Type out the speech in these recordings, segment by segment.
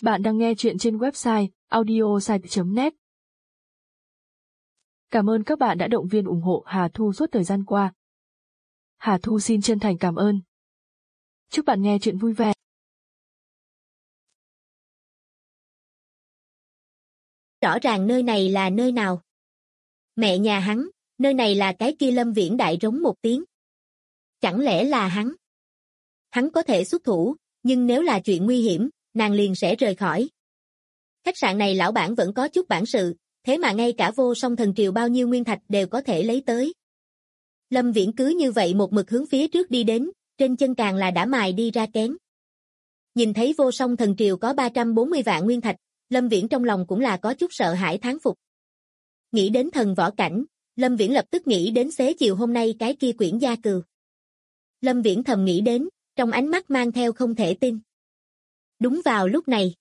Bạn đang nghe chuyện trên website audiosite.net. Cảm ơn các bạn đã động viên ủng hộ Hà Thu suốt thời gian qua. Hà Thu xin chân thành cảm ơn. Chúc bạn nghe chuyện vui vẻ. Rõ ràng nơi này là nơi nào? Mẹ nhà hắn, nơi này là cái kia. Lâm Viễn đại rống một tiếng. Chẳng lẽ là hắn? Hắn có thể xuất thủ, nhưng nếu là chuyện nguy hiểm, nàng liền sẽ rời khỏi. Khách sạn này lão bản vẫn có chút bản sự, thế mà ngay cả Vô Song Thần Triều bao nhiêu nguyên thạch đều có thể lấy tới. Lâm Viễn cứ như vậy một mực hướng phía trước đi đến, trên chân càng là đã mài đi ra kén. Nhìn thấy Vô Song Thần Triều có 340 vạn nguyên thạch, Lâm Viễn trong lòng cũng là có chút sợ hãi thán phục. Nghĩ đến thần võ cảnh, Lâm Viễn lập tức nghĩ đến xế chiều hôm nay cái kia Quyển Gia Cừu. Lâm Viễn thầm nghĩ đến, trong ánh mắt mang theo không thể tin. Đúng vào lúc này,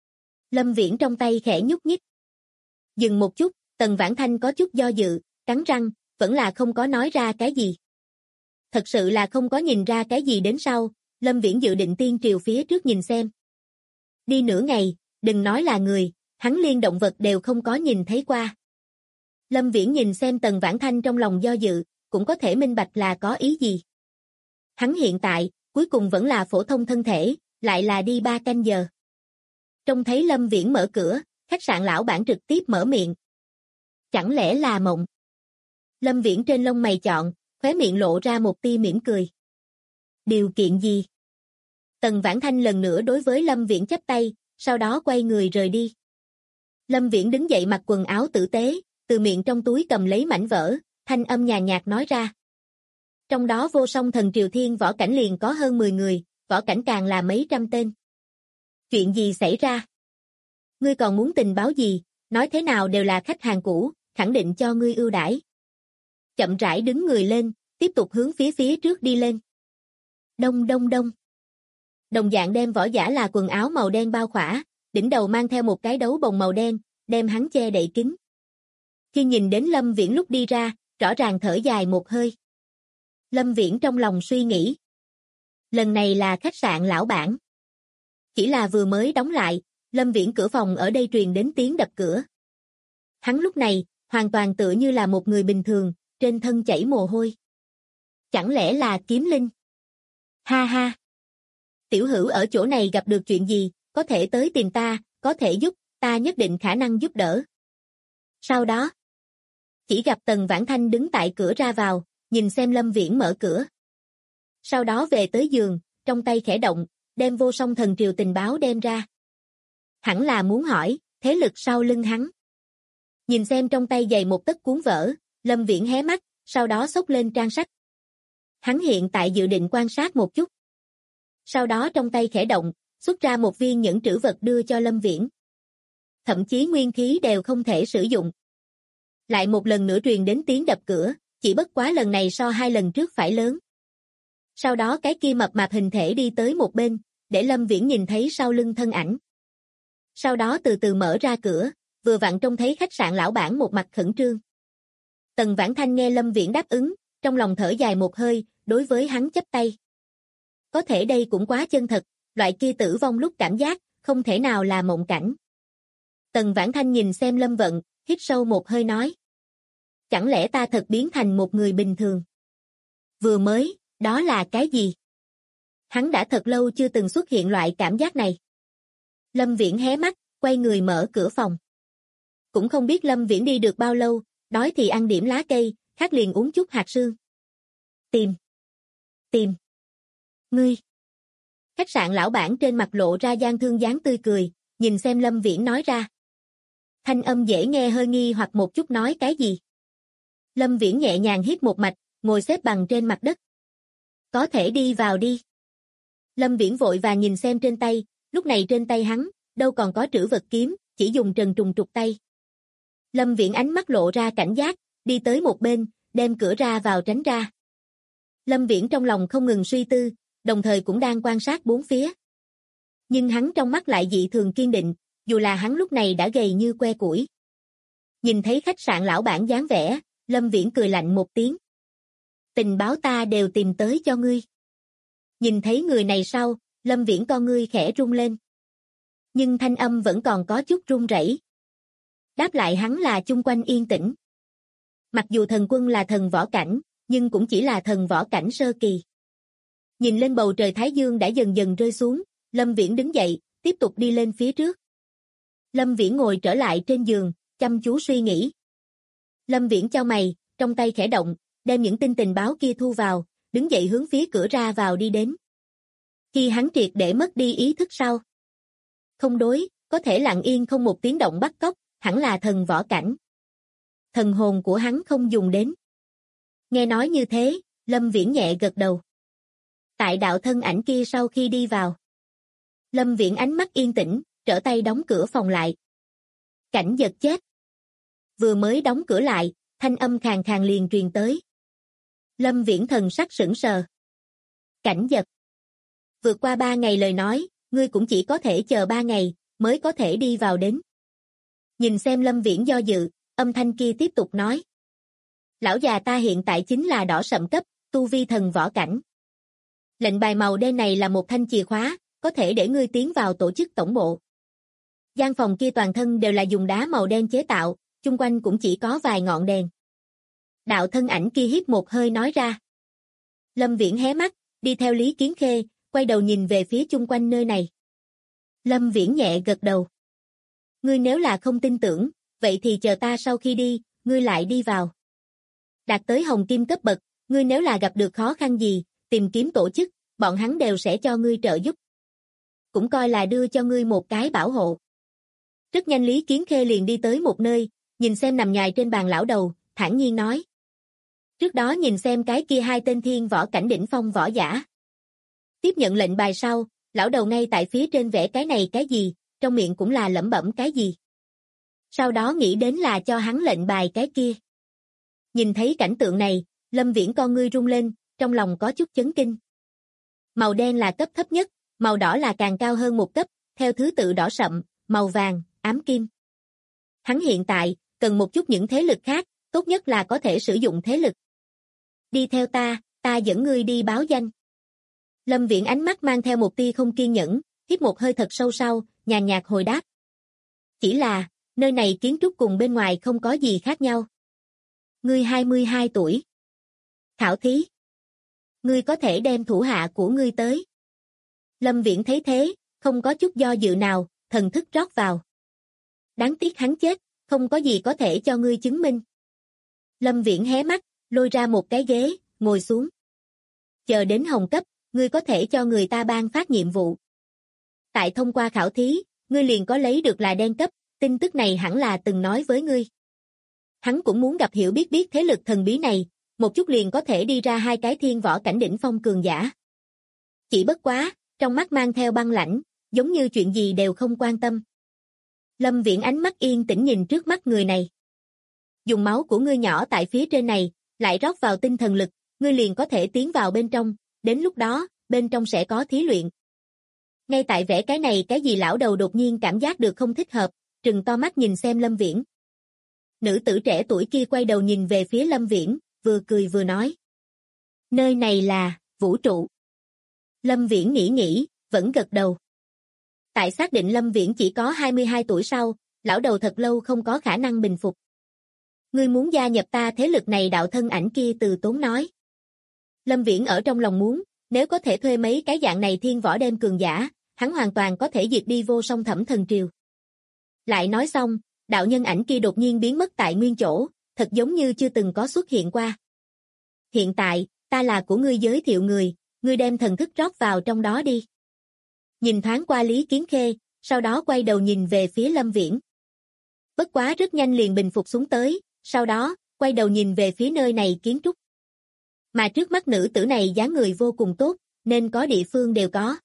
Lâm Viễn trong tay khẽ nhúc nhích. Dừng một chút, Tần Vãn Thanh có chút do dự, cắn răng, vẫn là không có nói ra cái gì. Thật sự là không có nhìn ra cái gì đến sau, Lâm Viễn dự định tiên triều phía trước nhìn xem. Đi nửa ngày, đừng nói là người, hắn liên động vật đều không có nhìn thấy qua. Lâm Viễn nhìn xem Tần Vãn Thanh trong lòng do dự, cũng có thể minh bạch là có ý gì. Hắn hiện tại, cuối cùng vẫn là phổ thông thân thể, lại là đi 3 canh giờ. Trông thấy Lâm Viễn mở cửa, khách sạn lão bản trực tiếp mở miệng. Chẳng lẽ là mộng? Lâm Viễn trên lông mày chọn, khóe miệng lộ ra một tia mỉm cười. Điều kiện gì? Tần Vãn Thanh lần nữa đối với Lâm Viễn chắp tay, sau đó quay người rời đi. Lâm Viễn đứng dậy mặc quần áo tử tế, từ miệng trong túi cầm lấy mảnh vỡ, thanh âm nhàn nhạt nói ra. Trong đó Vô Song Thần Triều Thiên võ cảnh liền có hơn 10 người, võ cảnh càng là mấy trăm tên. Chuyện gì xảy ra? Ngươi còn muốn tình báo gì, nói thế nào đều là khách hàng cũ, khẳng định cho ngươi ưu đãi. Chậm rãi đứng người lên, tiếp tục hướng phía trước đi lên. Đông đông đông. Đồng dạng đem võ giả là quần áo màu đen bao khỏa, đỉnh đầu mang theo một cái đấu bồng màu đen, đem hắn che đậy kín. Khi nhìn đến Lâm Viễn lúc đi ra, rõ ràng thở dài một hơi. Lâm Viễn trong lòng suy nghĩ. Lần này là khách sạn lão bản. Chỉ là vừa mới đóng lại, Lâm Viễn cửa phòng ở đây truyền đến tiếng đập cửa. Hắn lúc này, hoàn toàn tựa như là một người bình thường, trên thân chảy mồ hôi. Chẳng lẽ là Kiếm Linh? Ha ha! Tiểu Hữu ở chỗ này gặp được chuyện gì, có thể tới tìm ta, có thể giúp, ta nhất định khả năng giúp đỡ. Sau đó, chỉ gặp Tần Vãn Thanh đứng tại cửa ra vào, nhìn xem Lâm Viễn mở cửa. Sau đó về tới giường, trong tay khẽ động, đem Vô Song Thần Triều tình báo đem ra. Hẳn là muốn hỏi, thế lực sau lưng hắn. Nhìn xem trong tay dày một tấc cuốn vở, Lâm Viễn hé mắt, sau đó xốc lên trang sách. Hắn hiện tại dự định quan sát một chút. Sau đó trong tay khẽ động, xuất ra một viên nhẫn trữ vật đưa cho Lâm Viễn. Thậm chí nguyên khí đều không thể sử dụng. Lại một lần nữa truyền đến tiếng đập cửa, chỉ bất quá lần này so 2 lần trước phải lớn. Sau đó cái kia mập mạp hình thể đi tới một bên, để Lâm Viễn nhìn thấy sau lưng thân ảnh. Sau đó từ từ mở ra cửa, vừa vặn trông thấy khách sạn lão bản một mặt khẩn trương. Tần Vãn Thanh nghe Lâm Viễn đáp ứng, trong lòng thở dài một hơi, đối với hắn chắp tay. Có thể đây cũng quá chân thật, loại kia tử vong lúc cảm giác, không thể nào là mộng cảnh. Tần Vãn Thanh nhìn xem Lâm Vận, hít sâu một hơi nói. Chẳng lẽ ta thật biến thành một người bình thường? Vừa mới, đó là cái gì? Hắn đã thật lâu chưa từng xuất hiện loại cảm giác này. Lâm Viễn hé mắt, quay người mở cửa phòng. Cũng không biết Lâm Viễn đi được bao lâu, đói thì ăn điểm lá cây, khát liền uống chút hạt sương. Tìm. Ngươi. Khách sạn lão bản trên mặt lộ ra gian thương dáng tươi cười, nhìn xem Lâm Viễn nói ra. Thanh âm dễ nghe hơi nghi hoặc một chút nói cái gì. Lâm Viễn nhẹ nhàng hít một mạch, ngồi xếp bằng trên mặt đất. Có thể đi vào đi. Lâm Viễn vội và nhìn xem trên tay, lúc này trên tay hắn, đâu còn có trữ vật kiếm, chỉ dùng trần trùng trục tay. Lâm Viễn ánh mắt lộ ra cảnh giác, đi tới một bên, đem cửa ra vào tránh ra. Lâm Viễn trong lòng không ngừng suy tư, đồng thời cũng đang quan sát bốn phía. Nhưng hắn trong mắt lại dị thường kiên định, dù là hắn lúc này đã gầy như que củi. Nhìn thấy khách sạn lão bản dáng vẻ, Lâm Viễn cười lạnh một tiếng. Tình báo ta đều tìm tới cho ngươi. Nhìn thấy người này sau, Lâm Viễn con ngươi khẽ rung lên. Nhưng thanh âm vẫn còn có chút run rẩy. Đáp lại hắn là chung quanh yên tĩnh. Mặc dù thần quân là thần võ cảnh, nhưng cũng chỉ là thần võ cảnh sơ kỳ. Nhìn lên bầu trời Thái Dương đã dần dần rơi xuống, Lâm Viễn đứng dậy, tiếp tục đi lên phía trước. Lâm Viễn ngồi trở lại trên giường, chăm chú suy nghĩ. Lâm Viễn chau mày, trong tay khẽ động, đem những tin tình báo kia thu vào, đứng dậy hướng phía cửa ra vào đi đến. Khi hắn triệt để mất đi ý thức sau. Không đối, có thể lặng yên không một tiếng động bắt cóc, hẳn là thần võ cảnh. Thần hồn của hắn không dùng đến. Nghe nói như thế, Lâm Viễn nhẹ gật đầu. Tại đạo thân ảnh kia sau khi đi vào. Lâm Viễn ánh mắt yên tĩnh, trở tay đóng cửa phòng lại. Cảnh giật chết. Vừa mới đóng cửa lại, thanh âm khàn khàn liền truyền tới. Lâm Viễn thần sắc sững sờ. Cảnh giật. Vượt qua 3 ngày lời nói, ngươi cũng chỉ có thể chờ 3 ngày, mới có thể đi vào đến. Nhìn xem Lâm Viễn do dự, âm thanh kia tiếp tục nói. Lão già ta hiện tại chính là đỏ sậm cấp, tu vi thần võ cảnh. Lệnh bài màu đen này là một thanh chìa khóa, có thể để ngươi tiến vào tổ chức tổng bộ. Gian phòng kia toàn thân đều là dùng đá màu đen chế tạo, chung quanh cũng chỉ có vài ngọn đèn. Đạo thân ảnh kia hít một hơi nói ra. Lâm Viễn hé mắt, đi theo Lý Kiến Khê, quay đầu nhìn về phía chung quanh nơi này. Lâm Viễn nhẹ gật đầu. Ngươi nếu là không tin tưởng, vậy thì chờ ta sau khi đi, ngươi lại đi vào. Đạt tới hồng kim cấp bậc, ngươi nếu là gặp được khó khăn gì, tìm kiếm tổ chức, bọn hắn đều sẽ cho ngươi trợ giúp. Cũng coi là đưa cho ngươi một cái bảo hộ. Rất nhanh Lý Kiến Khê liền đi tới một nơi, nhìn xem nằm nhài trên bàn lão đầu, thản nhiên nói. Trước đó nhìn xem cái kia 2 tên thiên võ cảnh đỉnh phong võ giả. Tiếp nhận lệnh bài sau, lão đầu ngay tại phía trên vẽ cái này cái gì, trong miệng cũng là lẩm bẩm cái gì. Sau đó nghĩ đến là cho hắn lệnh bài cái kia. Nhìn thấy cảnh tượng này, Lâm Viễn con ngươi rung lên, trong lòng có chút chấn kinh. Màu đen là cấp thấp nhất, màu đỏ là càng cao hơn một cấp, theo thứ tự đỏ sậm, màu vàng, ám kim. Hắn hiện tại, cần một chút những thế lực khác, tốt nhất là có thể sử dụng thế lực. Đi theo ta dẫn ngươi đi báo danh. Lâm Viễn ánh mắt mang theo một tia không kiên nhẫn, hít một hơi thật sâu sau, nhàn nhạt hồi đáp. Chỉ là, nơi này kiến trúc cùng bên ngoài không có gì khác nhau. Ngươi 22 tuổi. Khảo thí. Ngươi có thể đem thủ hạ của ngươi tới. Lâm Viễn thấy thế, không có chút do dự nào, thần thức rót vào. Đáng tiếc hắn chết, không có gì có thể cho ngươi chứng minh. Lâm Viễn hé mắt, lôi ra một cái ghế, ngồi xuống. Chờ đến hồng cấp, ngươi có thể cho người ta ban phát nhiệm vụ. Tại thông qua khảo thí, ngươi liền có lấy được là đen cấp, tin tức này hẳn là từng nói với ngươi. Hắn cũng muốn gặp hiểu biết thế lực thần bí này, một chút liền có thể đi ra 2 cái thiên võ cảnh đỉnh phong cường giả. Chỉ bất quá, trong mắt mang theo băng lãnh, giống như chuyện gì đều không quan tâm. Lâm Viễn ánh mắt yên tĩnh nhìn trước mắt người này. Dùng máu của ngươi nhỏ tại phía trên này, lại rót vào tinh thần lực, ngươi liền có thể tiến vào bên trong, đến lúc đó, bên trong sẽ có thí luyện. Ngay tại vẽ cái này cái gì lão đầu đột nhiên cảm giác được không thích hợp, trừng to mắt nhìn xem Lâm Viễn. Nữ tử trẻ tuổi kia quay đầu nhìn về phía Lâm Viễn, vừa cười vừa nói. Nơi này là, vũ trụ. Lâm Viễn nghĩ, vẫn gật đầu. Tại xác định Lâm Viễn chỉ có 22 tuổi sau, lão đầu thật lâu không có khả năng bình phục. Ngươi muốn gia nhập ta thế lực này đạo thân ảnh kia từ tốn nói. Lâm Viễn ở trong lòng muốn, nếu có thể thuê mấy cái dạng này thiên võ đem cường giả, hắn hoàn toàn có thể diệt đi vô song Thẩm Thần Triều. Lại nói xong, đạo nhân ảnh kia đột nhiên biến mất tại nguyên chỗ, thật giống như chưa từng có xuất hiện qua. Hiện tại, ta là của ngươi giới thiệu người, ngươi đem thần thức rót vào trong đó đi. Nhìn thoáng qua Lý Kiến Khê, sau đó quay đầu nhìn về phía Lâm Viễn. Bất quá rất nhanh liền bình phục xuống tới, sau đó, quay đầu nhìn về phía nơi này kiến trúc. Mà trước mắt nữ tử này dáng người vô cùng tốt, nên có địa phương đều có.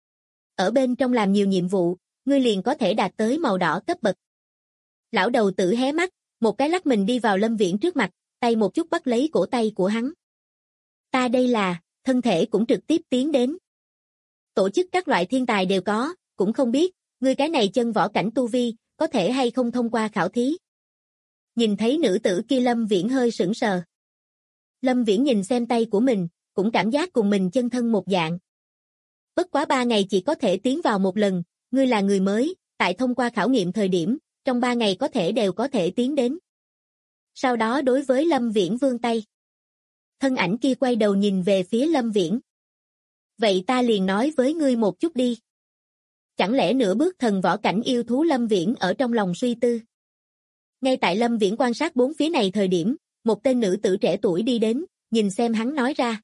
Ở bên trong làm nhiều nhiệm vụ, ngươi liền có thể đạt tới màu đỏ cấp bậc. Lão đầu tử hé mắt, một cái lắc mình đi vào Lâm Viễn trước mặt, tay một chút bắt lấy cổ tay của hắn. Ta đây là, thân thể cũng trực tiếp tiến đến. Tổ chức các loại thiên tài đều có, cũng không biết, ngươi cái này chân võ cảnh tu vi, có thể hay không thông qua khảo thí. Nhìn thấy nữ tử kia Lâm Viễn hơi sững sờ. Lâm Viễn nhìn xem tay của mình, cũng cảm giác cùng mình chân thân một dạng. Bất quá 3 ngày chỉ có thể tiến vào một lần, ngươi là người mới, tại thông qua khảo nghiệm thời điểm, trong 3 ngày có thể đều có thể tiến đến. Sau đó đối với Lâm Viễn vươn tay. Thân ảnh kia quay đầu nhìn về phía Lâm Viễn. Vậy ta liền nói với ngươi một chút đi. Chẳng lẽ nửa bước thần võ cảnh yêu thú Lâm Viễn ở trong lòng suy tư. Ngay tại Lâm Viễn quan sát bốn phía này thời điểm, một tên nữ tử trẻ tuổi đi đến, nhìn xem hắn nói ra.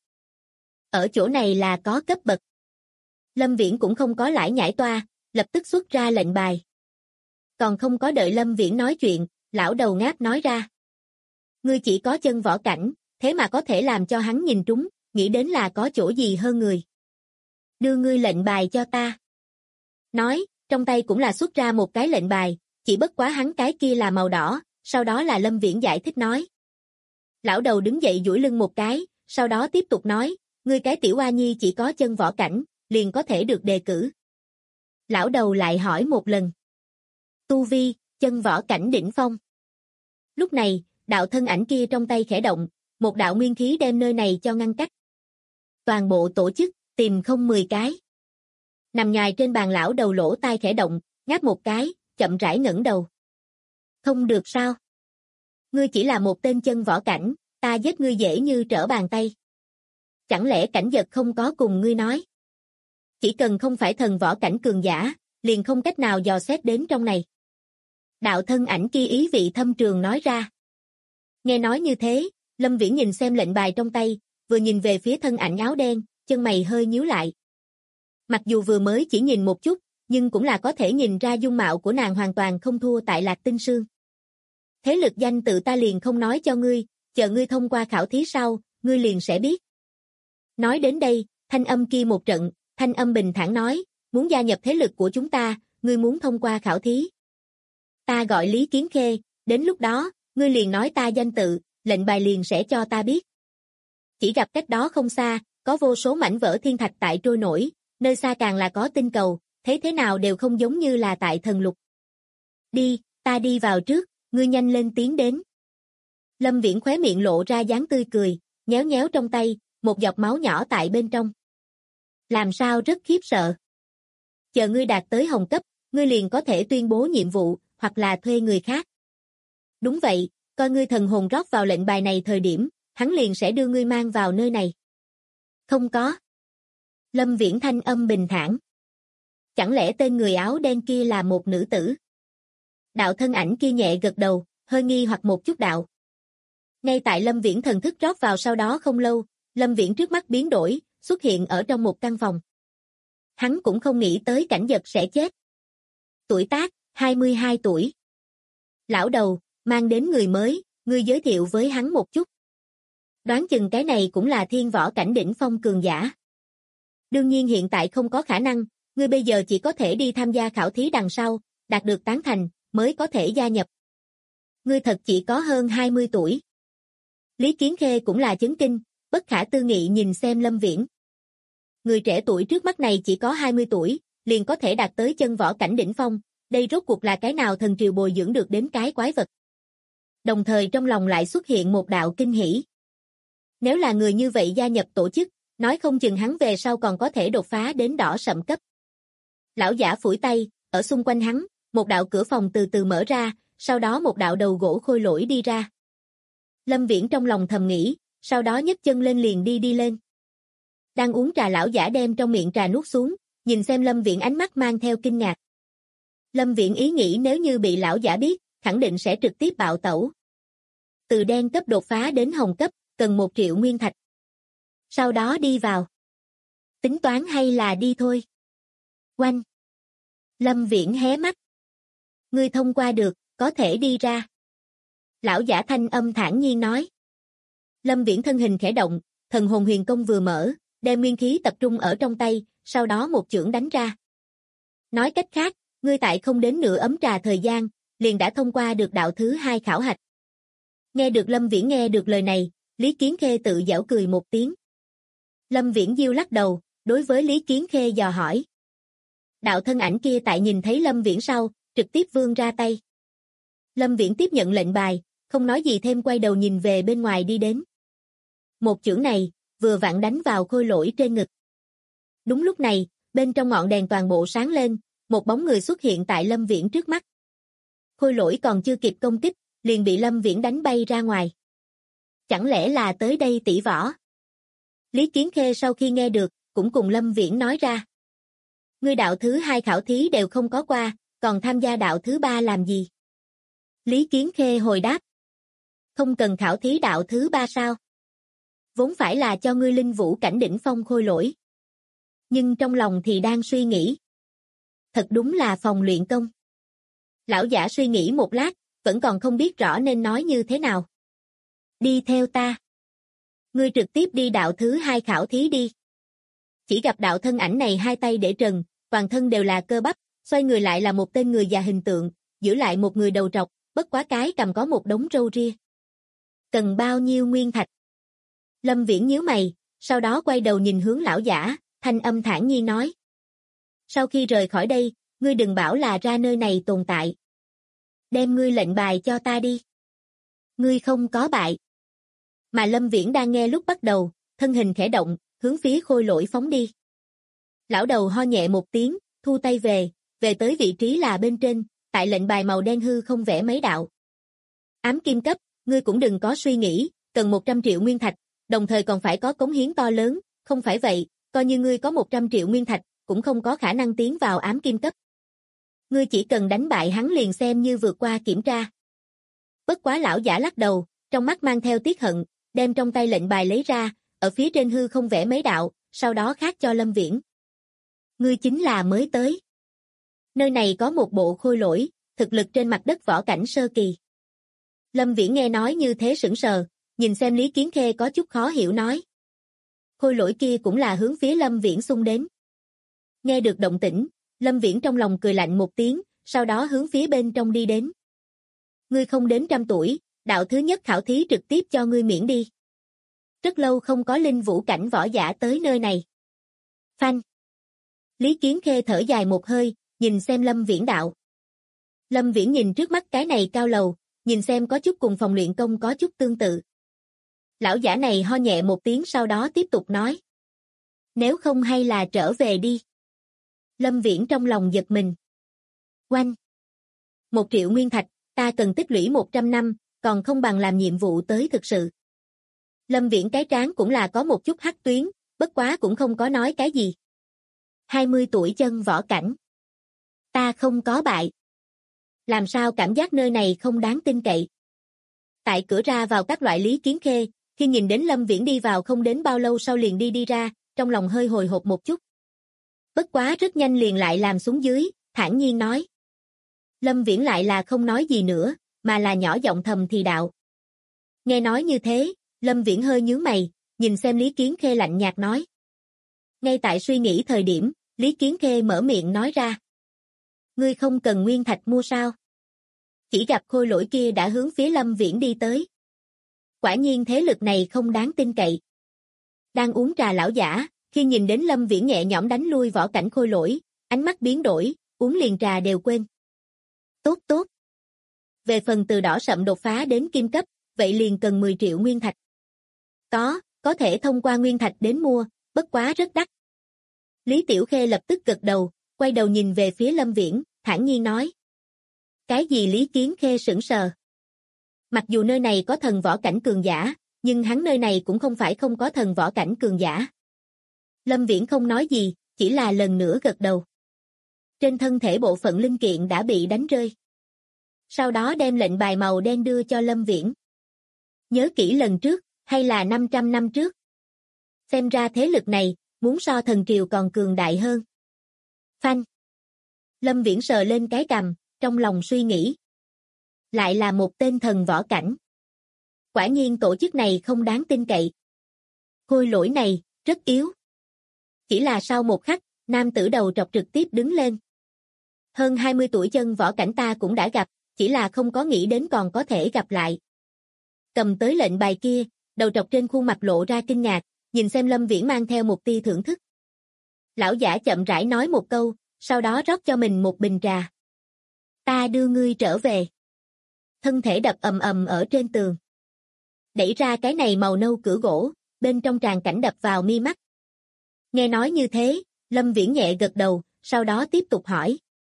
Ở chỗ này là có cấp bậc. Lâm Viễn cũng không có lải nhải toa, lập tức xuất ra lệnh bài. Còn không có đợi Lâm Viễn nói chuyện, lão đầu ngáp nói ra. Ngươi chỉ có chân võ cảnh, thế mà có thể làm cho hắn nhìn trúng, nghĩ đến là có chỗ gì hơn người. Đưa ngươi lệnh bài cho ta. Nói, trong tay cũng là xuất ra một cái lệnh bài, chỉ bất quá hắn cái kia là màu đỏ, sau đó là Lâm Viễn giải thích nói. Lão đầu đứng dậy duỗi lưng một cái, sau đó tiếp tục nói, ngươi cái tiểu oa nhi chỉ có chân võ cảnh, liền có thể được đề cử. Lão đầu lại hỏi một lần. Tu vi, chân võ cảnh đỉnh phong. Lúc này, đạo thân ảnh kia trong tay khẽ động, một đạo nguyên khí đem nơi này cho ngăn cách. Toàn bộ tổ chức, tìm không 10 cái. Nằm nhòi trên bàn lão đầu lỗ tai khẽ động, ngáp một cái, chậm rãi ngẩng đầu. Không được sao? Ngươi chỉ là một tên chân võ cảnh, ta giết ngươi dễ như trở bàn tay. Chẳng lẽ cảnh vật không có cùng ngươi nói? Chỉ cần không phải thần võ cảnh cường giả, liền không cách nào dò xét đến trong này. Đạo thân ảnh kia ý vị thâm trường nói ra. Nghe nói như thế, Lâm Viễn nhìn xem lệnh bài trong tay, vừa nhìn về phía thân ảnh áo đen, chân mày hơi nhíu lại. Mặc dù vừa mới chỉ nhìn một chút, nhưng cũng là có thể nhìn ra dung mạo của nàng hoàn toàn không thua tại Lạc Tinh Sương. Thế lực danh tự ta liền không nói cho ngươi, chờ ngươi thông qua khảo thí sau, ngươi liền sẽ biết. Nói đến đây, thanh âm kia một trận, thanh âm bình thản nói, muốn gia nhập thế lực của chúng ta, ngươi muốn thông qua khảo thí. Ta gọi Lý Kiến Khê, đến lúc đó, ngươi liền nói ta danh tự, lệnh bài liền sẽ cho ta biết. Chỉ gặp cách đó không xa, có vô số mảnh vỡ thiên thạch tại trôi nổi, nơi xa càng là có tinh cầu, thấy thế nào đều không giống như là tại thần lục. Đi, ta đi vào trước, ngươi nhanh lên tiến đến. Lâm Viễn khóe miệng lộ ra dáng tươi cười, nhéo nhéo trong tay, một giọt máu nhỏ tại bên trong. Làm sao rất khiếp sợ. Chờ ngươi đạt tới hồng cấp, ngươi liền có thể tuyên bố nhiệm vụ, hoặc là thuê người khác. Đúng vậy, coi ngươi thần hồn rót vào lệnh bài này thời điểm, hắn liền sẽ đưa ngươi mang vào nơi này. Không có. Lâm Viễn thanh âm bình thản. Chẳng lẽ tên người áo đen kia là một nữ tử? Đạo thân ảnh kia nhẹ gật đầu, hơi nghi hoặc một chút đạo. Ngay tại Lâm Viễn thần thức rót vào sau đó không lâu, Lâm Viễn trước mắt biến đổi, xuất hiện ở trong một căn phòng. Hắn cũng không nghĩ tới cảnh vật sẽ chết. Tuổi tác, 22 tuổi. Lão đầu, mang đến người mới, ngươi giới thiệu với hắn một chút. Đoán chừng cái này cũng là thiên võ cảnh đỉnh phong cường giả. Đương nhiên hiện tại không có khả năng, ngươi bây giờ chỉ có thể đi tham gia khảo thí đằng sau, đạt được tán thành, mới có thể gia nhập. Ngươi thật chỉ có hơn 20 tuổi. Lý Kiến Khê cũng là chấn kinh, bất khả tư nghị nhìn xem Lâm Viễn. Người trẻ tuổi trước mắt này chỉ có 20 tuổi, liền có thể đạt tới chân võ cảnh đỉnh phong, đây rốt cuộc là cái nào thần triều bồi dưỡng được đến cái quái vật. Đồng thời trong lòng lại xuất hiện một đạo kinh hỉ. Nếu là người như vậy gia nhập tổ chức, nói không chừng hắn về sau còn có thể đột phá đến đỏ sậm cấp. Lão giả phủi tay, ở xung quanh hắn, một đạo cửa phòng từ từ mở ra, sau đó một đạo đầu gỗ khôi lỗi đi ra. Lâm Viễn trong lòng thầm nghĩ, sau đó nhấc chân lên liền đi lên. Đang uống trà lão giả đem trong miệng trà nuốt xuống, nhìn xem Lâm Viễn ánh mắt mang theo kinh ngạc. Lâm Viễn ý nghĩ nếu như bị lão giả biết, khẳng định sẽ trực tiếp bạo tẩu. Từ đen cấp đột phá đến hồng cấp, cần 1 triệu nguyên thạch. Sau đó đi vào. Tính toán hay là đi thôi? Oanh! Lâm Viễn hé mắt. Ngươi thông qua được, có thể đi ra. Lão giả thanh âm thản nhiên nói. Lâm Viễn thân hình khẽ động, thần hồn huyền công vừa mở, đem nguyên khí tập trung ở trong tay, sau đó một chưởng đánh ra. Nói cách khác, ngươi tại không đến nửa ấm trà thời gian, liền đã thông qua được đạo thứ 2 khảo hạch. Nghe được Lâm Viễn nghe được lời này, Lý Kiến Khê tự giễu cười một tiếng. Lâm Viễn diêu lắc đầu, đối với Lý Kiến Khê dò hỏi. Đạo thân ảnh kia tại nhìn thấy Lâm Viễn sau, trực tiếp vươn ra tay. Lâm Viễn tiếp nhận lệnh bài, không nói gì thêm quay đầu nhìn về bên ngoài đi đến. Một chưởng này, vừa vặn đánh vào khôi lỗi trên ngực. Đúng lúc này, bên trong ngọn đèn toàn bộ sáng lên, một bóng người xuất hiện tại Lâm Viễn trước mắt. Khôi lỗi còn chưa kịp công kích, liền bị Lâm Viễn đánh bay ra ngoài. Chẳng lẽ là tới đây tỷ võ? Lý Kiến Khê sau khi nghe được, cũng cùng Lâm Viễn nói ra. Ngươi đạo thứ 2 khảo thí đều không có qua, còn tham gia đạo thứ 3 làm gì? Lý Kiến Khê hồi đáp. Không cần khảo thí đạo thứ 3 sao? Vốn phải là cho ngươi linh vũ cảnh đỉnh phong khôi lỗi. Nhưng trong lòng thì đang suy nghĩ. Thật đúng là phòng luyện công. Lão giả suy nghĩ một lát, vẫn còn không biết rõ nên nói như thế nào. Đi theo ta. Ngươi trực tiếp đi đạo thứ 2 khảo thí đi. Chỉ gặp đạo thân ảnh này hai tay để trần, toàn thân đều là cơ bắp, xoay người lại là một tên người già hình tượng, giữ lại một người đầu trọc, bất quá cái cầm có một đống râu ria. Cần bao nhiêu nguyên thạch? Lâm Viễn nhíu mày, sau đó quay đầu nhìn hướng lão giả, thanh âm thản nhiên nói. Sau khi rời khỏi đây, ngươi đừng bảo là ra nơi này tồn tại. Đem ngươi lệnh bài cho ta đi. Ngươi không có bại. Mà Lâm Viễn đang nghe lúc bắt đầu, thân hình khẽ động, hướng phía khôi lỗi phóng đi. Lão đầu ho nhẹ một tiếng, thu tay về tới vị trí là bên trên, tại lệnh bài màu đen hư không vẽ mấy đạo. Ám kim cấp, ngươi cũng đừng có suy nghĩ, cần 100 triệu nguyên thạch, đồng thời còn phải có cống hiến to lớn, không phải vậy, coi như ngươi có 100 triệu nguyên thạch, cũng không có khả năng tiến vào ám kim cấp. Ngươi chỉ cần đánh bại hắn liền xem như vượt qua kiểm tra. Bất quá lão giả lắc đầu, trong mắt mang theo tiếc hận, đem trong tay lệnh bài lấy ra, ở phía trên hư không vẽ mấy đạo, sau đó khác cho Lâm Viễn. Ngươi chính là mới tới. Nơi này có một bộ khôi lỗi, thực lực trên mặt đất võ cảnh sơ kỳ. Lâm Viễn nghe nói như thế sững sờ, nhìn xem Lý Kiến Khê có chút khó hiểu nói. Khôi lỗi kia cũng là hướng phía Lâm Viễn xung đến. Nghe được động tĩnh, Lâm Viễn trong lòng cười lạnh một tiếng, sau đó hướng phía bên trong đi đến. Ngươi không đến 100 tuổi, đạo thứ nhất khảo thí trực tiếp cho ngươi miễn đi. Rất lâu không có linh vũ cảnh võ giả tới nơi này. Phanh. Lý Kiến Khê thở dài một hơi, nhìn xem Lâm Viễn đạo. Lâm Viễn nhìn trước mắt cái này cao lầu, nhìn xem có chút cùng phòng luyện công có chút tương tự. Lão giả này ho nhẹ một tiếng sau đó tiếp tục nói. Nếu không hay là trở về đi. Lâm Viễn trong lòng giật mình. Oanh. 1 triệu nguyên thạch, ta cần tích lũy 100 năm, còn không bằng làm nhiệm vụ tới thực sự. Lâm Viễn cái trán cũng là có một chút hắc tuyến, bất quá cũng không có nói cái gì. 20 tuổi chân võ cảnh. Ta không có bại. Làm sao cảm giác nơi này không đáng tin cậy. Tại cửa ra vào các loại Lý Kiến Khê, khi nhìn đến Lâm Viễn đi vào không đến bao lâu sau liền đi ra, trong lòng hơi hồi hộp một chút. Bất quá rất nhanh liền lại làm xuống dưới, thản nhiên nói. Lâm Viễn lại là không nói gì nữa, mà là nhỏ giọng thầm thì đạo. Nghe nói như thế, Lâm Viễn hơi nhướng mày, nhìn xem Lý Kiến Khê lạnh nhạt nói. Ngay tại suy nghĩ thời điểm, Lý Kiến Khê mở miệng nói ra. Ngươi không cần nguyên thạch mua sao? Chỉ gặp khôi lỗi kia đã hướng phía Lâm Viễn đi tới. Quả nhiên thế lực này không đáng tin cậy. Đang uống trà lão giả, khi nhìn đến Lâm Viễn nhẹ nhõm đánh lui võ cảnh khôi lỗi, ánh mắt biến đổi, uống liền trà đều quên. Tốt tốt. Về phần từ đỏ sậm đột phá đến kim cấp, vậy liền cần 10 triệu nguyên thạch. Có thể thông qua nguyên thạch đến mua, bất quá rất đắt. Lý Tiểu Khê lập tức gật đầu, quay đầu nhìn về phía Lâm Viễn, thản nhiên nói. Cái gì Lý Kiến Khê sững sờ? Mặc dù nơi này có thần võ cảnh cường giả, nhưng hắn nơi này cũng không phải không có thần võ cảnh cường giả. Lâm Viễn không nói gì, chỉ là lần nữa gật đầu. Trên thân thể bộ phận linh kiện đã bị đánh rơi. Sau đó đem lệnh bài màu đen đưa cho Lâm Viễn. Nhớ kỹ lần trước, hay là 500 năm trước. Xem ra thế lực này, muốn so thần triều còn cường đại hơn. Phanh. Lâm Viễn sờ lên cái cằm, trong lòng suy nghĩ. Lại là một tên thần võ cảnh. Quả nhiên tổ chức này không đáng tin cậy. Khôi lỗi này, rất yếu. Chỉ là sau một khắc, nam tử đầu trọc trực tiếp đứng lên. Hơn 20 tuổi chân võ cảnh ta cũng đã gặp, chỉ là không có nghĩ đến còn có thể gặp lại. Cầm tới lệnh bài kia, đầu trọc trên khuôn mặt lộ ra kinh ngạc, nhìn xem Lâm Viễn mang theo một tia thưởng thức. Lão giả chậm rãi nói một câu, sau đó rót cho mình một bình trà. Ta đưa ngươi trở về. Thân thể đập ầm ầm ở trên tường. Đẩy ra cái này màu nâu cửa gỗ, bên trong tràn cảnh đập vào mi mắt. Nghe nói như thế, Lâm Viễn nhẹ gật đầu, sau đó tiếp tục hỏi.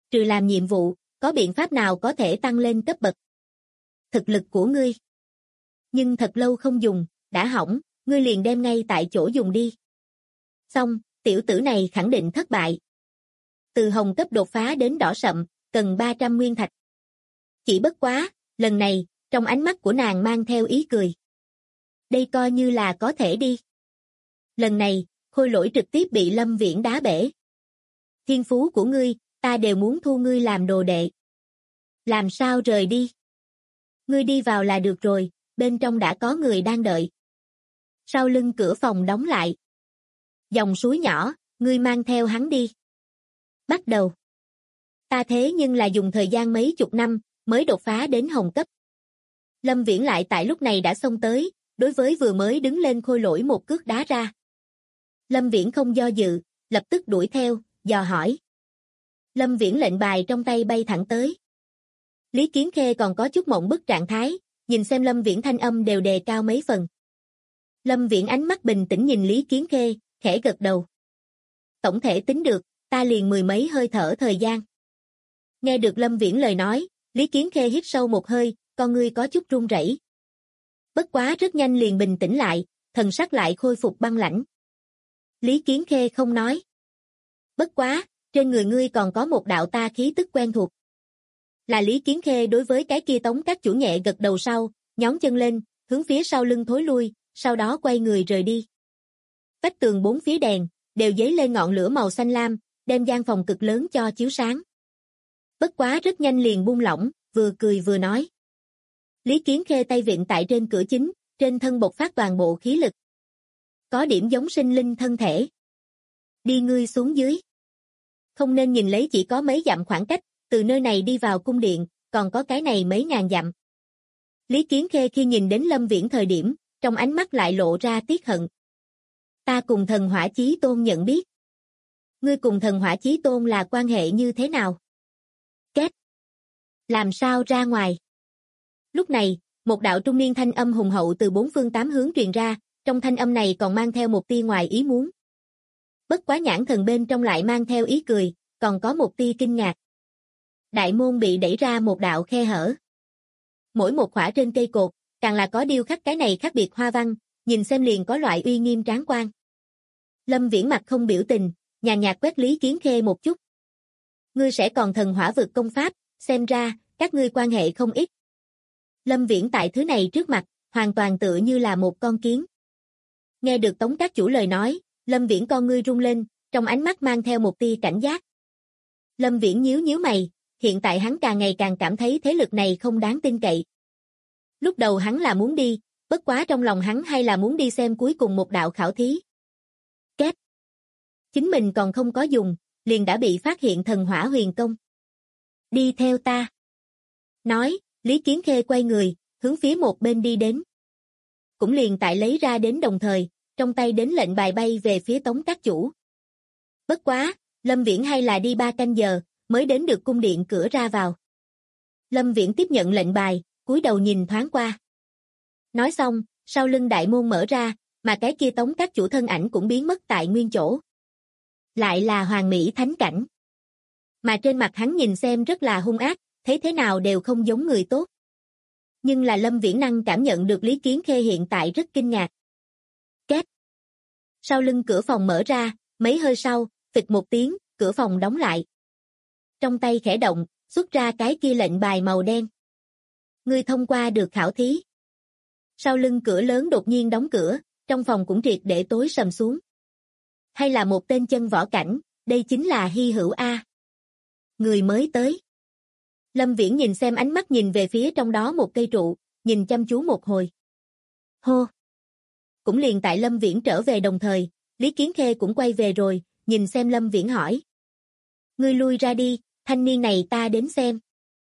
Trừ làm nhiệm vụ, có biện pháp nào có thể tăng lên cấp bậc thực lực của ngươi? Nhưng thật lâu không dùng, đã hỏng, ngươi liền đem ngay tại chỗ dùng đi. Xong, tiểu tử này khẳng định thất bại. Từ hồng cấp đột phá đến đỏ sậm, cần 300 nguyên thạch. Chỉ bất quá, lần này, trong ánh mắt của nàng mang theo ý cười. Đây coi như là có thể đi. Lần này, khôi lỗi trực tiếp bị Lâm Viễn đá bể. Thiên phú của ngươi, ta đều muốn thu ngươi làm đồ đệ. Làm sao rời đi? Ngươi đi vào là được rồi, bên trong đã có người đang đợi. Sau lưng cửa phòng đóng lại. Dòng suối nhỏ, ngươi mang theo hắn đi. Bắt đầu. Ta thế nhưng là dùng thời gian mấy chục năm, mới đột phá đến hồng cấp. Lâm Viễn lại tại lúc này đã xông tới, đối với vừa mới đứng lên khôi lỗi một cước đá ra. Lâm Viễn không do dự, lập tức đuổi theo, dò hỏi. Lâm Viễn lệnh bài trong tay bay thẳng tới. Lý Kiến Khê còn có chút mộng bức trạng thái, nhìn xem Lâm Viễn thanh âm đều đề cao mấy phần. Lâm Viễn ánh mắt bình tĩnh nhìn Lý Kiến Khê, khẽ gật đầu. Tổng thể tính được, ta liền mười mấy hơi thở thời gian. Nghe được Lâm Viễn lời nói, Lý Kiến Khê hít sâu một hơi, con ngươi có chút run rẩy. Bất quá rất nhanh liền bình tĩnh lại, thần sắc lại khôi phục băng lãnh. Lý Kiến Khê không nói. Bất quá, trên người ngươi còn có một đạo ta khí tức quen thuộc. Là Lý Kiến Khê đối với cái kia Tống Các Chủ nhẹ gật đầu sau, nhón chân lên, hướng phía sau lưng thối lui, sau đó quay người rời đi. Vách tường bốn phía đèn, đều dấy lên ngọn lửa màu xanh lam, đem gian phòng cực lớn cho chiếu sáng. Bất quá rất nhanh liền buông lỏng, vừa cười vừa nói. Lý Kiến Khê tay vịn tại trên cửa chính, trên thân bộc phát toàn bộ khí lực. Có điểm giống sinh linh thân thể. Đi ngươi xuống dưới. Không nên nhìn lấy chỉ có mấy dặm khoảng cách, từ nơi này đi vào cung điện, còn có cái này mấy ngàn dặm. Lý Kiến Khê khi nhìn đến Lâm Viễn thời điểm, trong ánh mắt lại lộ ra tiếc hận. Ta cùng thần Hỏa Chí Tôn nhận biết. Ngươi cùng thần Hỏa Chí Tôn là quan hệ như thế nào? Kết. Làm sao ra ngoài? Lúc này, một đạo trung niên thanh âm hùng hậu từ bốn phương tám hướng truyền ra, trong thanh âm này còn mang theo một tia ngoài ý muốn. Bất quá nhãn thần bên trong lại mang theo ý cười, còn có một tia kinh ngạc. Đại môn bị đẩy ra một đạo khe hở. Mỗi một khỏa trên cây cột, càng là có điêu khắc cái này khác biệt hoa văn, nhìn xem liền có loại uy nghiêm tráng quan. Lâm Viễn mặt không biểu tình, nhàn nhạt quét Lý Kiến Khê một chút. Ngươi sẽ còn thần hỏa vực công pháp, xem ra, các ngươi quan hệ không ít. Lâm Viễn tại thứ này trước mặt, hoàn toàn tựa như là một con kiến. Nghe được Tống Các Chủ lời nói, Lâm Viễn con ngươi rung lên, trong ánh mắt mang theo một tia cảnh giác. Lâm Viễn nhíu nhíu mày, hiện tại hắn càng ngày càng cảm thấy thế lực này không đáng tin cậy. Lúc đầu hắn là muốn đi, bất quá trong lòng hắn hay là muốn đi xem cuối cùng một đạo khảo thí. Kết. Chính mình còn không có dùng, liền đã bị phát hiện thần hỏa huyền công. Đi theo ta. Nói, Lý Kiến Khê quay người, hướng phía một bên đi đến. Cũng liền tại lấy ra đến đồng thời, trong tay đến lệnh bài bay về phía Tống Các Chủ. Bất quá, Lâm Viễn hay là đi 3 canh giờ, mới đến được cung điện cửa ra vào. Lâm Viễn tiếp nhận lệnh bài, cúi đầu nhìn thoáng qua. Nói xong, sau lưng đại môn mở ra, mà cái kia Tống Các Chủ thân ảnh cũng biến mất tại nguyên chỗ. Lại là Hoàng Mỹ Thánh Cảnh. Mà trên mặt hắn nhìn xem rất là hung ác, thấy thế nào đều không giống người tốt. Nhưng là Lâm Viễn năng cảm nhận được Lý Kiến Khê hiện tại rất kinh ngạc. Két. Sau lưng cửa phòng mở ra, mấy hơi sau, phịch một tiếng, cửa phòng đóng lại. Trong tay khẽ động, xuất ra cái kia lệnh bài màu đen. Ngươi thông qua được khảo thí. Sau lưng cửa lớn đột nhiên đóng cửa, trong phòng cũng triệt để tối sầm xuống. Hay là một tên chân võ cảnh, đây chính là hy hữu A. Người mới tới. Lâm Viễn nhìn xem ánh mắt nhìn về phía trong đó một cây trụ, nhìn chăm chú một hồi. Hô. Cũng liền tại Lâm Viễn trở về đồng thời, Lý Kiến Khê cũng quay về rồi, nhìn xem Lâm Viễn hỏi. Ngươi lui ra đi, thanh niên này ta đến xem.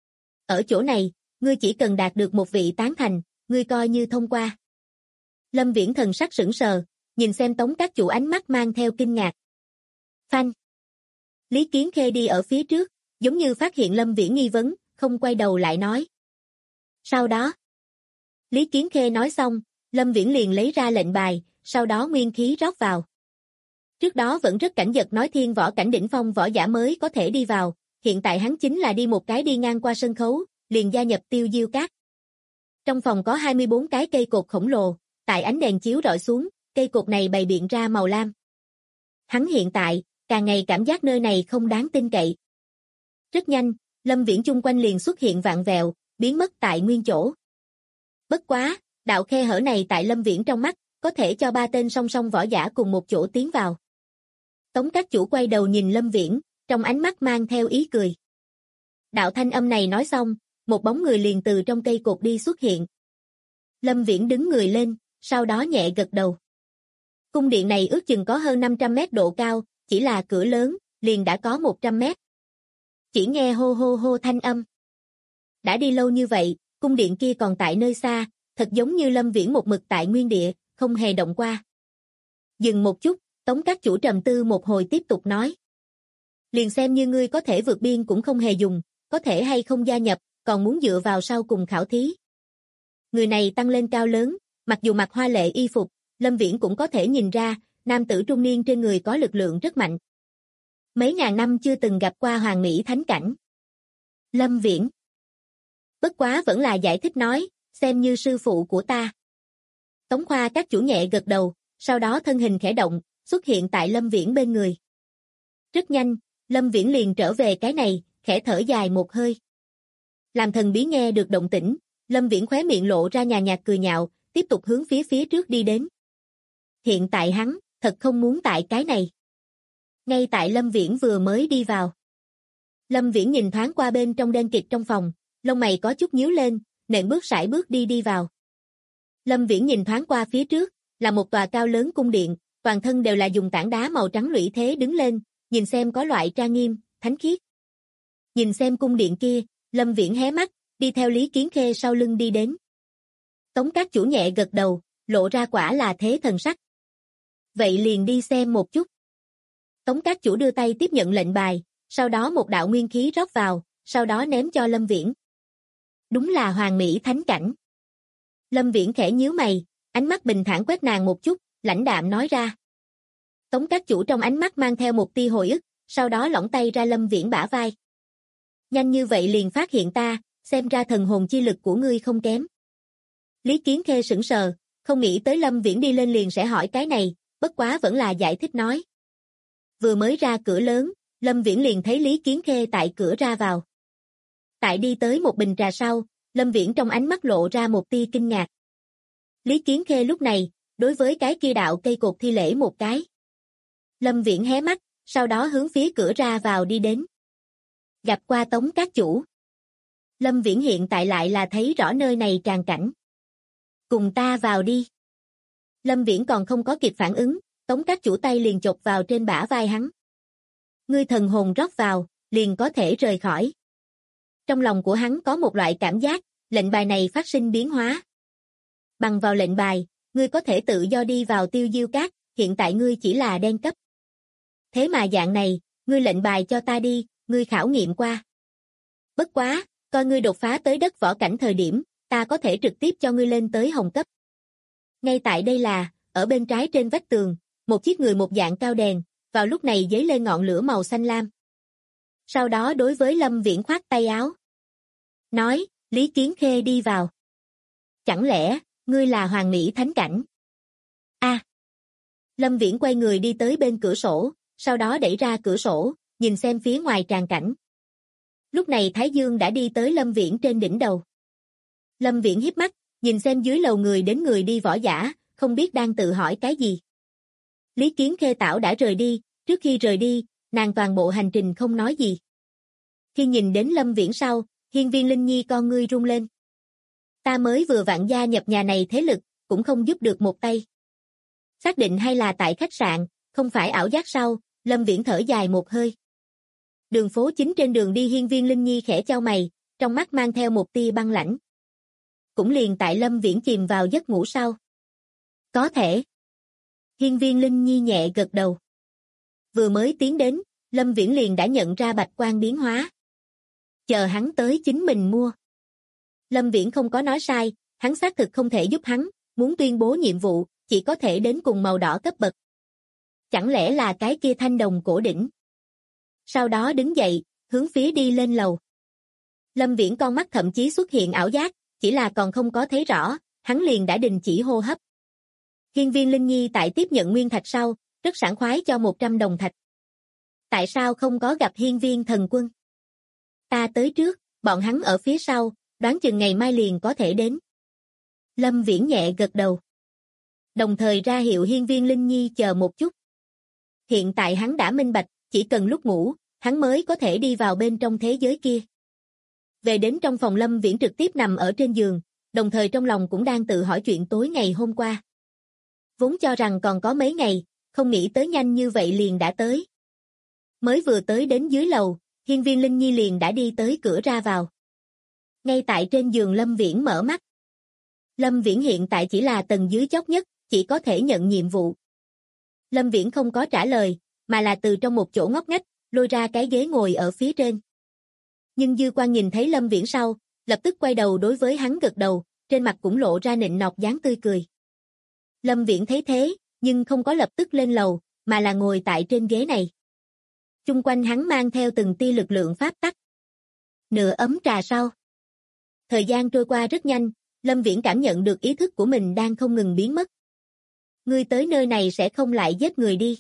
Ở chỗ này, ngươi chỉ cần đạt được một vị tán thành, ngươi coi như thông qua. Lâm Viễn thần sắc sững sờ, nhìn xem Tống Các Chủ ánh mắt mang theo kinh ngạc. Phanh. Lý Kiến Khê đi ở phía trước, giống như phát hiện Lâm Viễn nghi vấn, không quay đầu lại nói. Sau đó, Lý Kiến Khê nói xong, Lâm Viễn liền lấy ra lệnh bài, sau đó nguyên khí rót vào. Trước đó vẫn rất cảnh giật nói thiên võ cảnh đỉnh phong võ giả mới có thể đi vào, hiện tại hắn chính là đi một cái đi ngang qua sân khấu, liền gia nhập Tiêu Diêu Các. Trong phòng có 24 cái cây cột khổng lồ, tại ánh đèn chiếu rọi xuống, cây cột này bày biện ra màu lam. Hắn hiện tại, càng ngày cảm giác nơi này không đáng tin cậy. Rất nhanh, Lâm Viễn chung quanh liền xuất hiện vạn vẹo, biến mất tại nguyên chỗ. Bất quá, đạo khe hở này tại Lâm Viễn trong mắt, có thể cho 3 tên song song võ giả cùng một chỗ tiến vào. Tống Các Chủ quay đầu nhìn Lâm Viễn, trong ánh mắt mang theo ý cười. Đạo thanh âm này nói xong, một bóng người liền từ trong cây cột đi xuất hiện. Lâm Viễn đứng người lên, sau đó nhẹ gật đầu. Cung điện này ước chừng có hơn 500 mét độ cao, chỉ là cửa lớn, liền đã có 100 mét. Chỉ nghe hô hô hô thanh âm. Đã đi lâu như vậy, cung điện kia còn tại nơi xa, thật giống như Lâm Viễn một mực tại nguyên địa, không hề động qua. Dừng một chút, Tống Các Chủ trầm tư một hồi tiếp tục nói. Liền xem như ngươi có thể vượt biên cũng không hề dùng, có thể hay không gia nhập, còn muốn dựa vào sau cùng khảo thí. Người này tăng lên cao lớn, mặc dù mặc hoa lệ y phục, Lâm Viễn cũng có thể nhìn ra, nam tử trung niên trên người có lực lượng rất mạnh. Mấy ngàn năm chưa từng gặp qua hoàng mỹ thánh cảnh. Lâm Viễn. Bất quá vẫn là giải thích nói, xem như sư phụ của ta. Tống Khoa Các Chủ nhẹ gật đầu, sau đó thân hình khẽ động, xuất hiện tại Lâm Viễn bên người. Rất nhanh, Lâm Viễn liền trở về cái này, khẽ thở dài một hơi. Làm thần bí nghe được động tĩnh, Lâm Viễn khóe miệng lộ ra nhàn nhạt cười nhạo, tiếp tục hướng phía trước đi đến. Hiện tại hắn, thật không muốn tại cái này. Ngay tại Lâm Viễn vừa mới đi vào. Lâm Viễn nhìn thoáng qua bên trong đen kịt trong phòng, lông mày có chút nhíu lên, nện bước sải bước đi vào. Lâm Viễn nhìn thoáng qua phía trước, là một tòa cao lớn cung điện, toàn thân đều là dùng tảng đá màu trắng lũy thế đứng lên, nhìn xem có loại trang nghiêm, thánh khiết. Nhìn xem cung điện kia, Lâm Viễn hé mắt, đi theo Lý Kiến Khê sau lưng đi đến. Tống Các Chủ nhẹ gật đầu, lộ ra quả là thế thần sắc. Vậy liền đi xem một chút. Tống Các Chủ đưa tay tiếp nhận lệnh bài, sau đó một đạo nguyên khí rót vào, sau đó ném cho Lâm Viễn. Đúng là hoàng mỹ thánh cảnh. Lâm Viễn khẽ nhíu mày, ánh mắt bình thản quét nàng một chút, lãnh đạm nói ra. Tống Các Chủ trong ánh mắt mang theo một tia hồi ức, sau đó lỏng tay ra Lâm Viễn bả vai. Nhanh như vậy liền phát hiện ta, xem ra thần hồn chi lực của ngươi không kém. Lý Kiến Khê sững sờ, không nghĩ tới Lâm Viễn đi lên liền sẽ hỏi cái này, bất quá vẫn là giải thích nói. Vừa mới ra cửa lớn, Lâm Viễn liền thấy Lý Kiến Khê tại cửa ra vào. Tại đi tới một bình trà sau, Lâm Viễn trong ánh mắt lộ ra một tia kinh ngạc. Lý Kiến Khê lúc này, đối với cái kia đạo cây cột thi lễ một cái. Lâm Viễn hé mắt, sau đó hướng phía cửa ra vào đi đến. Gặp qua Tống Các Chủ. Lâm Viễn hiện tại lại là thấy rõ nơi này tràn cảnh. Cùng ta vào đi. Lâm Viễn còn không có kịp phản ứng, Tống Các Chủ tay liền chộp vào trên bả vai hắn. Ngươi thần hồn rót vào, liền có thể rời khỏi. Trong lòng của hắn có một loại cảm giác, lệnh bài này phát sinh biến hóa. Bằng vào lệnh bài, ngươi có thể tự do đi vào Tiêu Diêu Các, hiện tại ngươi chỉ là đen cấp. Thế mà dạng này, ngươi lệnh bài cho ta đi, ngươi khảo nghiệm qua. Bất quá, coi ngươi đột phá tới đất võ cảnh thời điểm, ta có thể trực tiếp cho ngươi lên tới hồng cấp. Ngay tại đây là, ở bên trái trên vách tường, một chiếc người một dạng cao đèn, vào lúc này giấy lên ngọn lửa màu xanh lam. Sau đó đối với Lâm Viễn khoát tay áo. Nói, Lý Kiến Khê đi vào. Chẳng lẽ, ngươi là hoàng mỹ thánh cảnh? Lâm Viễn quay người đi tới bên cửa sổ, sau đó đẩy ra cửa sổ, nhìn xem phía ngoài tràn cảnh. Lúc này Thái Dương đã đi tới Lâm Viễn trên đỉnh đầu. Lâm Viễn híp mắt, nhìn xem dưới lầu người đến người đi võ giả, không biết đang tự hỏi cái gì. Lý Kiến Khê Tảo đã rời đi, trước khi rời đi, nàng toàn bộ hành trình không nói gì. Khi nhìn đến Lâm Viễn sau, Hiên Viên Linh Nhi con ngươi rung lên. Ta mới vừa vặn gia nhập nhà này thế lực, cũng không giúp được một tay. Xác định hay là tại khách sạn, không phải ảo giác sau, Lâm Viễn thở dài một hơi. Đường phố chính trên đường đi Hiên Viên Linh Nhi khẽ chau mày, trong mắt mang theo một tia băng lãnh. Cũng liền tại Lâm Viễn chìm vào giấc ngủ sau. Có thể. Hiên Viên Linh Nhi nhẹ gật đầu. Vừa mới tiến đến, Lâm Viễn liền đã nhận ra bạch quang biến hóa. Chờ hắn tới chính mình mua. Lâm Viễn không có nói sai, hắn xác thực không thể giúp hắn, muốn tuyên bố nhiệm vụ, chỉ có thể đến cùng màu đỏ cấp bậc. Chẳng lẽ là cái kia thanh đồng cổ đỉnh? Sau đó đứng dậy, hướng phía đi lên lầu. Lâm Viễn con mắt thậm chí xuất hiện ảo giác, chỉ là còn không có thấy rõ, hắn liền đã đình chỉ hô hấp. Hiên Viên Linh Nhi tại tiếp nhận nguyên thạch sau, rất sảng khoái cho 100 đồng thạch. Tại sao không có gặp Hiên Viên thần quân? Ta tới trước, bọn hắn ở phía sau, đoán chừng ngày mai liền có thể đến. Lâm Viễn nhẹ gật đầu. Đồng thời ra hiệu Hiên Viên Linh Nhi chờ một chút. Hiện tại hắn đã minh bạch, chỉ cần lúc ngủ, hắn mới có thể đi vào bên trong thế giới kia. Về đến trong phòng Lâm Viễn trực tiếp nằm ở trên giường, đồng thời trong lòng cũng đang tự hỏi chuyện tối ngày hôm qua. Vốn cho rằng còn có mấy ngày, không nghĩ tới nhanh như vậy liền đã tới. Mới vừa tới đến dưới lầu, Hiên Viên Linh Nhi liền đã đi tới cửa ra vào. Ngay tại trên giường Lâm Viễn mở mắt. Lâm Viễn hiện tại chỉ là tầng dưới chót nhất, chỉ có thể nhận nhiệm vụ. Lâm Viễn không có trả lời, mà là từ trong một chỗ ngóc ngách, lôi ra cái ghế ngồi ở phía trên. Nhưng Dư Quan nhìn thấy Lâm Viễn sau, lập tức quay đầu đối với hắn gật đầu, trên mặt cũng lộ ra nịnh nọt dáng tươi cười. Lâm Viễn thấy thế, nhưng không có lập tức lên lầu, mà là ngồi tại trên ghế này. Chung quanh hắn mang theo từng tia lực lượng pháp tắc. Nửa ấm trà sau. Thời gian trôi qua rất nhanh, Lâm Viễn cảm nhận được ý thức của mình đang không ngừng biến mất. Ngươi tới nơi này sẽ không lại giết người đi.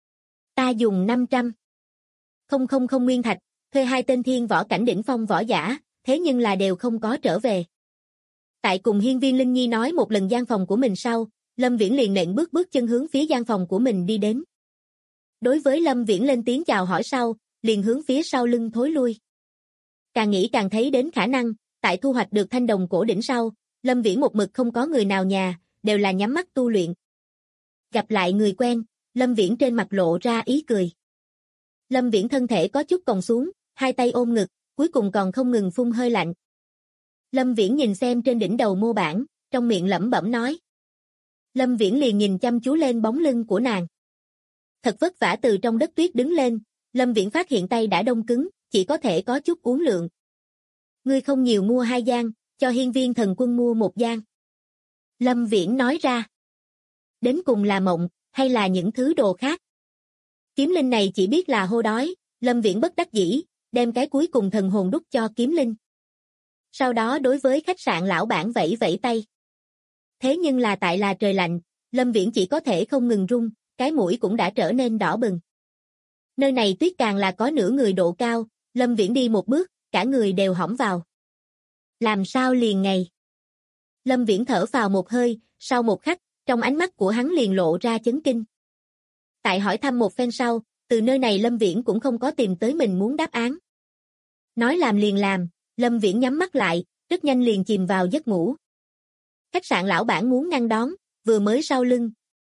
Ta dùng 500. Không nguyên thạch, thuê 2 tên thiên võ cảnh đỉnh phong võ giả, thế nhưng là đều không có trở về. Tại cùng Hiên Viên Linh Nhi nói một lần gian phòng của mình sau, Lâm Viễn liền nện bước chân hướng phía gian phòng của mình đi đến. Đối với Lâm Viễn lên tiếng chào hỏi sau, liền hướng phía sau lưng thối lui. Càng nghĩ càng thấy đến khả năng, tại thu hoạch được thanh đồng cổ đỉnh sau, Lâm Viễn một mực không có người nào nhà, đều là nhắm mắt tu luyện. Gặp lại người quen, Lâm Viễn trên mặt lộ ra ý cười. Lâm Viễn thân thể có chút còng xuống, hai tay ôm ngực, cuối cùng còn không ngừng phun hơi lạnh. Lâm Viễn nhìn xem trên đỉnh đầu mô bản, trong miệng lẩm bẩm nói. Lâm Viễn liền nhìn chăm chú lên bóng lưng của nàng. Thật vất vả từ trong đất tuyết đứng lên, Lâm Viễn phát hiện tay đã đông cứng, chỉ có thể có chút uốn lượn. Ngươi không nhiều mua 2 gian, cho Hiên Viên thần quân mua 1 gian. Lâm Viễn nói ra. Đến cùng là mộng, hay là những thứ đồ khác? Kiếm linh này chỉ biết là hô đói, Lâm Viễn bất đắc dĩ, đem cái cuối cùng thần hồn đúc cho kiếm linh. Sau đó đối với khách sạn lão bản vẫy vẫy tay. Thế nhưng là tại là trời lạnh, Lâm Viễn chỉ có thể không ngừng run, cái mũi cũng đã trở nên đỏ bừng. Nơi này tuyết càng là có nửa người độ cao, Lâm Viễn đi một bước, cả người đều hõm vào. Làm sao liền ngày? Lâm Viễn thở phào một hơi, sau một khắc, trong ánh mắt của hắn liền lộ ra chấn kinh. Tại hỏi thăm một phen sau, từ nơi này Lâm Viễn cũng không có tìm tới mình muốn đáp án. Nói làm liền làm, Lâm Viễn nhắm mắt lại, rất nhanh liền chìm vào giấc ngủ. Khách sạn lão bản muốn ngăn đón, vừa mới sau lưng.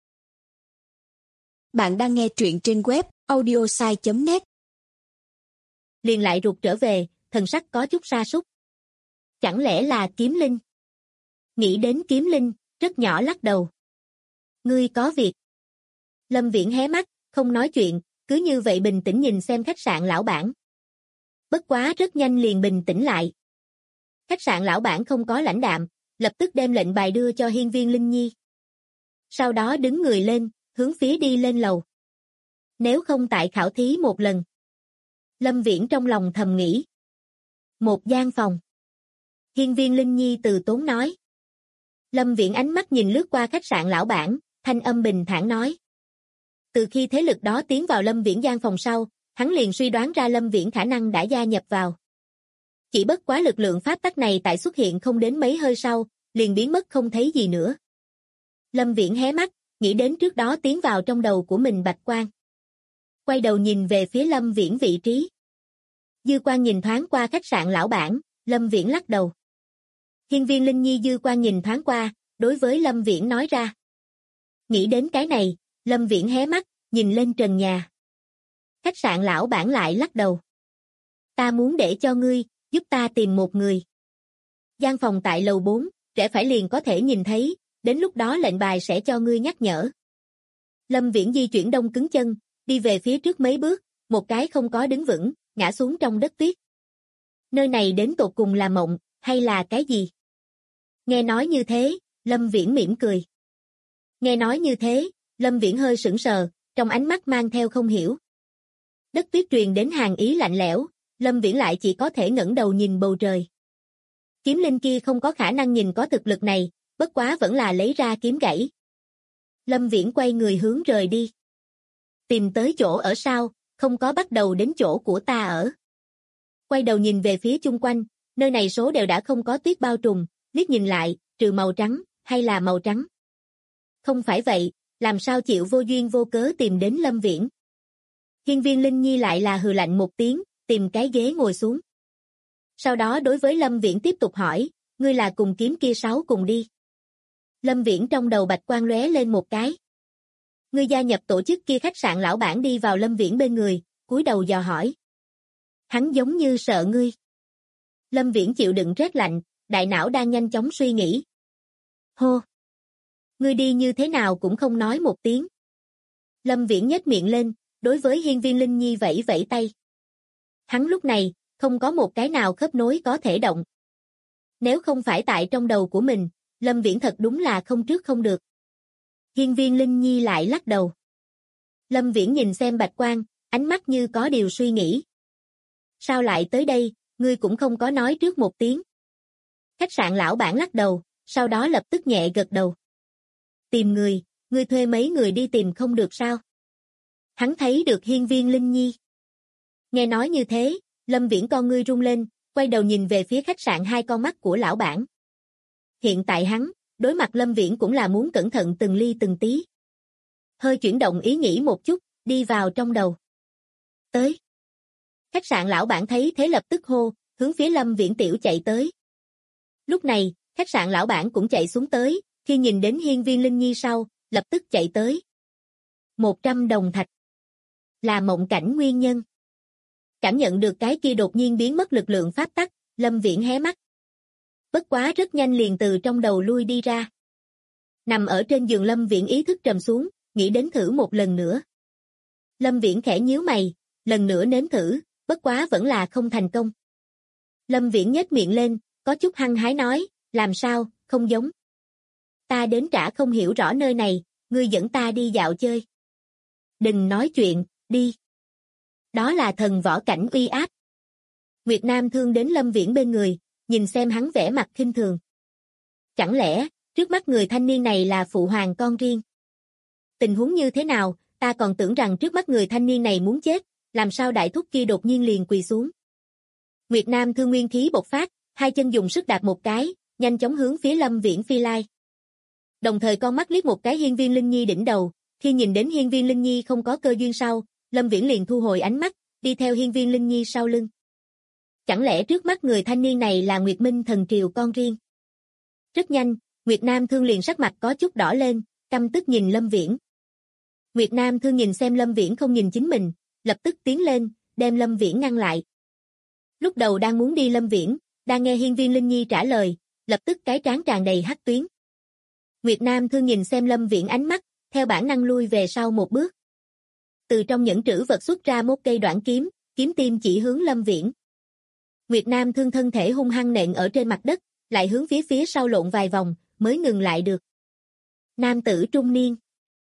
Bạn đang nghe truyện trên web audiosai.net. Liền lại rụt trở về, thần sắc có chút sa sút. Chẳng lẽ là kiếm linh? Nghĩ đến kiếm linh, rất nhỏ lắc đầu. Ngươi có việc. Lâm Viễn hé mắt, không nói chuyện, cứ như vậy bình tĩnh nhìn xem khách sạn lão bản. Bất quá rất nhanh liền bình tĩnh lại. Khách sạn lão bản không có lãnh đạm, lập tức đem lệnh bài đưa cho Hiên Viên Linh Nhi. Sau đó đứng người lên, hướng phía đi lên lầu. Nếu không tại khảo thí một lần. Lâm Viễn trong lòng thầm nghĩ. 1 gian phòng. Hiên Viên Linh Nhi từ tốn nói. Lâm Viễn ánh mắt nhìn lướt qua khách sạn lão bản, thanh âm bình thản nói. Từ khi thế lực đó tiến vào Lâm Viễn gian phòng sau, hắn liền suy đoán ra Lâm Viễn khả năng đã gia nhập vào. Chỉ bất quá lực lượng pháp tắc này tại xuất hiện không đến mấy hơi sau, liền biến mất không thấy gì nữa. Lâm Viễn hé mắt, nghĩ đến trước đó tiến vào trong đầu của mình bạch quang. Quay đầu nhìn về phía Lâm Viễn vị trí. Dư Quan nhìn thoáng qua khách sạn lão bản, Lâm Viễn lắc đầu. Hiên Viên Linh Nhi dư quan nhìn thoáng qua, đối với Lâm Viễn nói ra. Nghĩ đến cái này, Lâm Viễn hé mắt, nhìn lên trần nhà. Khách sạn lão bản lại lắc đầu. Ta muốn để cho ngươi, giúp ta tìm một người. Gian phòng tại lầu 4, rẽ phải liền có thể nhìn thấy, đến lúc đó lệnh bài sẽ cho ngươi nhắc nhở. Lâm Viễn di chuyển đông cứng chân, đi về phía trước mấy bước, một cái không có đứng vững, ngã xuống trong đất tuyết. Nơi này đến tột cùng là mộng, hay là cái gì? Nghe nói như thế, Lâm Viễn mỉm cười. Nghe nói như thế, Lâm Viễn hơi sững sờ, trong ánh mắt mang theo không hiểu. Đất tuyết truyền đến hàn ý lạnh lẽo, Lâm Viễn lại chỉ có thể ngẩng đầu nhìn bầu trời. Kiếm linh kia không có khả năng nhìn có thực lực này, bất quá vẫn là lấy ra kiếm gãy. Lâm Viễn quay người hướng rời đi. Tìm tới chỗ ở sao, không có bắt đầu đến chỗ của ta ở. Quay đầu nhìn về phía chung quanh, nơi này số đều đã không có tuyết bao trùm, liếc nhìn lại, trừ màu trắng, hay là màu trắng. Không phải vậy, làm sao chịu vô duyên vô cớ tìm đến Lâm Viễn. Hiên Viên Linh Nhi lại là hừ lạnh một tiếng, tìm cái ghế ngồi xuống. Sau đó đối với Lâm Viễn tiếp tục hỏi, ngươi là cùng kiếm kia sáu cùng đi. Lâm Viễn trong đầu bạch quang lóe lên một cái. Ngươi gia nhập tổ chức kia khách sạn lão bản đi vào Lâm Viễn bên người, cúi đầu dò hỏi. Hắn giống như sợ ngươi. Lâm Viễn chịu đựng rét lạnh, đại não đang nhanh chóng suy nghĩ. Hô! Ngươi đi như thế nào cũng không nói một tiếng. Lâm Viễn nhếch miệng lên, đối với Hiên Viên Linh Nhi vẫy vẫy tay. Hắn lúc này, không có một cái nào khớp nối có thể động. Nếu không phải tại trong đầu của mình, Lâm Viễn thật đúng là không trước không được. Hiên Viên Linh Nhi lại lắc đầu. Lâm Viễn nhìn xem bạch quang, ánh mắt như có điều suy nghĩ. Sao lại tới đây, ngươi cũng không có nói trước một tiếng. Khách sạn lão bản lắc đầu, sau đó lập tức nhẹ gật đầu. Tìm người, ngươi thuê mấy người đi tìm không được sao? Hắn thấy được Hiên Viên Linh Nhi. Nghe nói như thế, Lâm Viễn con ngươi rung lên, quay đầu nhìn về phía khách sạn hai con mắt của lão bản. Hiện tại hắn, đối mặt Lâm Viễn cũng là muốn cẩn thận từng ly từng tí. Hơi chuyển động ý nghĩ một chút, đi vào trong đầu. Tới. Khách sạn lão bản thấy thế lập tức hô, hướng phía Lâm Viễn tiểu chạy tới. Lúc này, khách sạn lão bản cũng chạy xuống tới, khi nhìn đến Hiên Viên Linh Nhi sau, lập tức chạy tới. 100 đồng thạch. Là mộng cảnh nguyên nhân. Cảm nhận được cái kia đột nhiên biến mất lực lượng pháp tắc, Lâm Viễn hé mắt. Bất quá rất nhanh liền từ trong đầu lui đi ra. Nằm ở trên giường Lâm Viễn ý thức trầm xuống, nghĩ đến thử một lần nữa. Lâm Viễn khẽ nhíu mày, lần nữa nếm thử, bất quá vẫn là không thành công. Lâm Viễn nhếch miệng lên, có chút hăng hái nói, làm sao, không giống. Ta đến trả không hiểu rõ nơi này, ngươi dẫn ta đi dạo chơi. Đừng nói chuyện, đi. Đó là thần võ cảnh uy áp. Nguyệt Nam Thương đến Lâm Viễn bên người, nhìn xem hắn vẻ mặt khinh thường. Chẳng lẽ, trước mắt người thanh niên này là phụ hoàng con riêng? Tình huống như thế nào, ta còn tưởng rằng trước mắt người thanh niên này muốn chết, làm sao đại thúc kia đột nhiên liền quỳ xuống. Nguyệt Nam Thương nguyên khí bộc phát, hai chân dùng sức đạp một cái, nhanh chóng hướng phía Lâm Viễn phi lai. Đồng thời con mắt liếc một cái Hiên Viên Linh Nhi đỉnh đầu, khi nhìn đến Hiên Viên Linh Nhi không có cơ duyên sau, Lâm Viễn liền thu hồi ánh mắt, đi theo Hiên Viên Linh Nhi sau lưng. Chẳng lẽ trước mắt người thanh niên này là Nguyệt Minh thần triều con riêng? Rất nhanh, Nguyệt Nam Thương liền sắc mặt có chút đỏ lên, căm tức nhìn Lâm Viễn. Nguyệt Nam Thương nhìn xem Lâm Viễn không nhìn chính mình, lập tức tiến lên, đem Lâm Viễn ngăn lại. Lúc đầu đang muốn đi Lâm Viễn, đang nghe Hiên Viên Linh Nhi trả lời, lập tức cái trán tràn đầy hắc tuyến. Nguyệt Nam Thương nhìn xem Lâm Viễn ánh mắt, theo bản năng lui về sau một bước. Từ trong nhẫn trữ vật xuất ra một cây đoạn kiếm, kiếm tiêm chỉ hướng Lâm Viễn. Nguyệt Nam Thương thân thể hung hăng nện ở trên mặt đất, lại hướng phía sau lộn vài vòng, mới ngừng lại được. Nam tử trung niên.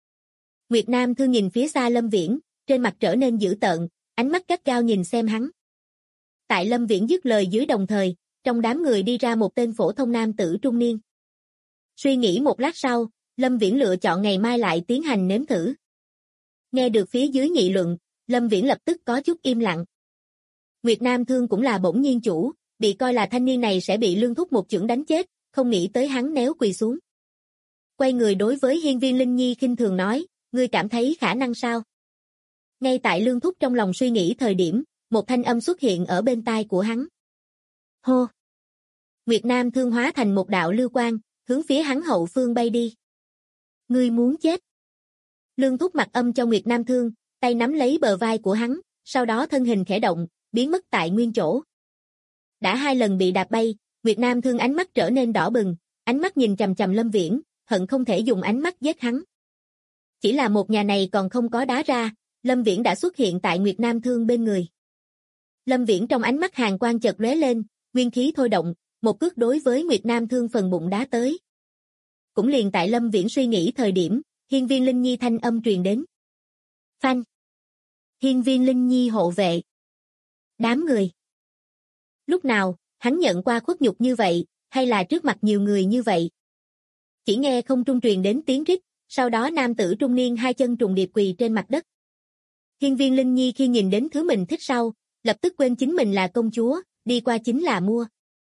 Nguyệt Nam Thương nhìn phía xa Lâm Viễn, trên mặt trở nên dữ tợn, ánh mắt gắt gao nhìn xem hắn. Tại Lâm Viễn dứt lời dưới đồng thời, trong đám người đi ra một tên phổ thông nam tử trung niên. Suy nghĩ một lát sau, Lâm Viễn lựa chọn ngày mai lại tiến hành nếm thử. Nghe được phía dưới nghị luận, Lâm Viễn lập tức có chút im lặng. Nguyệt Nam Thương cũng là bỗng nhiên chủ, bị coi là thanh niên này sẽ bị Lương Thúc một chưởng đánh chết, không nghĩ tới hắn néo quỳ xuống. Quay người đối với Hiên Viên Linh Nhi khinh thường nói, ngươi cảm thấy khả năng sao? Ngay tại Lương Thúc trong lòng suy nghĩ thời điểm, một thanh âm xuất hiện ở bên tai của hắn. Hô! Nguyệt Nam Thương hóa thành một đạo lưu quang, hướng phía hắn hậu phương bay đi. Ngươi muốn chết! Lương Thúc mặc âm cho Nguyệt Nam Thương, tay nắm lấy bờ vai của hắn, sau đó thân hình khẽ động, biến mất tại nguyên chỗ. Đã hai lần bị đạp bay, Nguyệt Nam Thương ánh mắt trở nên đỏ bừng, ánh mắt nhìn chằm chằm Lâm Viễn, hận không thể dùng ánh mắt giết hắn. Chỉ là một nhà này còn không có đá ra, Lâm Viễn đã xuất hiện tại Nguyệt Nam Thương bên người. Lâm Viễn trong ánh mắt hàn quang chợt lóe lên, nguyên khí thôi động, một cước đối với Nguyệt Nam Thương phần bụng đá tới. Cũng liền tại Lâm Viễn suy nghĩ thời điểm, Hiên Viên Linh Nhi thanh âm truyền đến. Phanh! Hiên Viên Linh Nhi hộ vệ. Đám người. Lúc nào, hắn nhận qua khuất nhục như vậy, hay là trước mặt nhiều người như vậy? Chỉ nghe không trung truyền đến tiếng rít, sau đó nam tử trung niên hai chân trùng điệp quỳ trên mặt đất. Hiên Viên Linh Nhi khi nhìn đến thứ mình thích sau, lập tức quên chính mình là công chúa, đi qua chính là mua.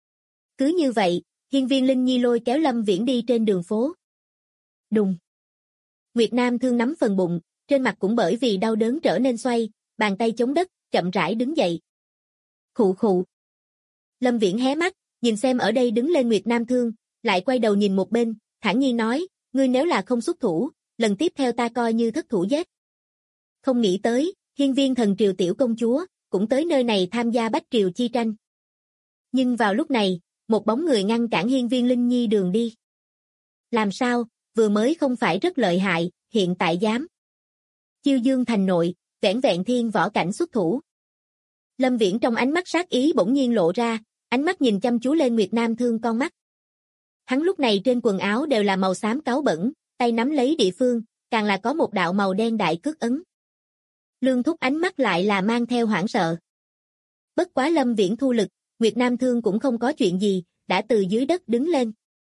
Cứ như vậy, Hiên Viên Linh Nhi lôi kéo Lâm Viễn đi trên đường phố. Đùng. Nguyệt Nam thương nắm phần bụng, trên mặt cũng bởi vì đau đớn trở nên xoay, bàn tay chống đất, chậm rãi đứng dậy. Khụ khụ. Lâm Viễn hé mắt, nhìn xem ở đây đứng lên Nguyệt Nam thương, lại quay đầu nhìn một bên, thản nhiên nói, ngươi nếu là không xuất thủ, lần tiếp theo ta coi như thất thủ giết. Không nghĩ tới, Hiên Viên thần triều tiểu công chúa, cũng tới nơi này tham gia bách triều chi tranh. Nhưng vào lúc này, một bóng người ngăn cản Hiên Viên Linh Nhi đường đi. Làm sao, vừa mới không phải rất lợi hại, hiện tại dám. Chiêu Dương thành nội, vẻn vẹn thiên võ cảnh xuất thủ. Lâm Viễn trong ánh mắt sát ý bỗng nhiên lộ ra, ánh mắt nhìn chăm chú lên Nguyệt Nam thương con mắt. Hắn lúc này trên quần áo đều là màu xám cáu bẩn, tay nắm lấy địa phương, càng là có một đạo màu đen đại cước ấn. Lương Thúc ánh mắt lại là mang theo hoảng sợ. Bất quá Lâm Viễn thu lực, Nguyệt Nam thương cũng không có chuyện gì, đã từ dưới đất đứng lên.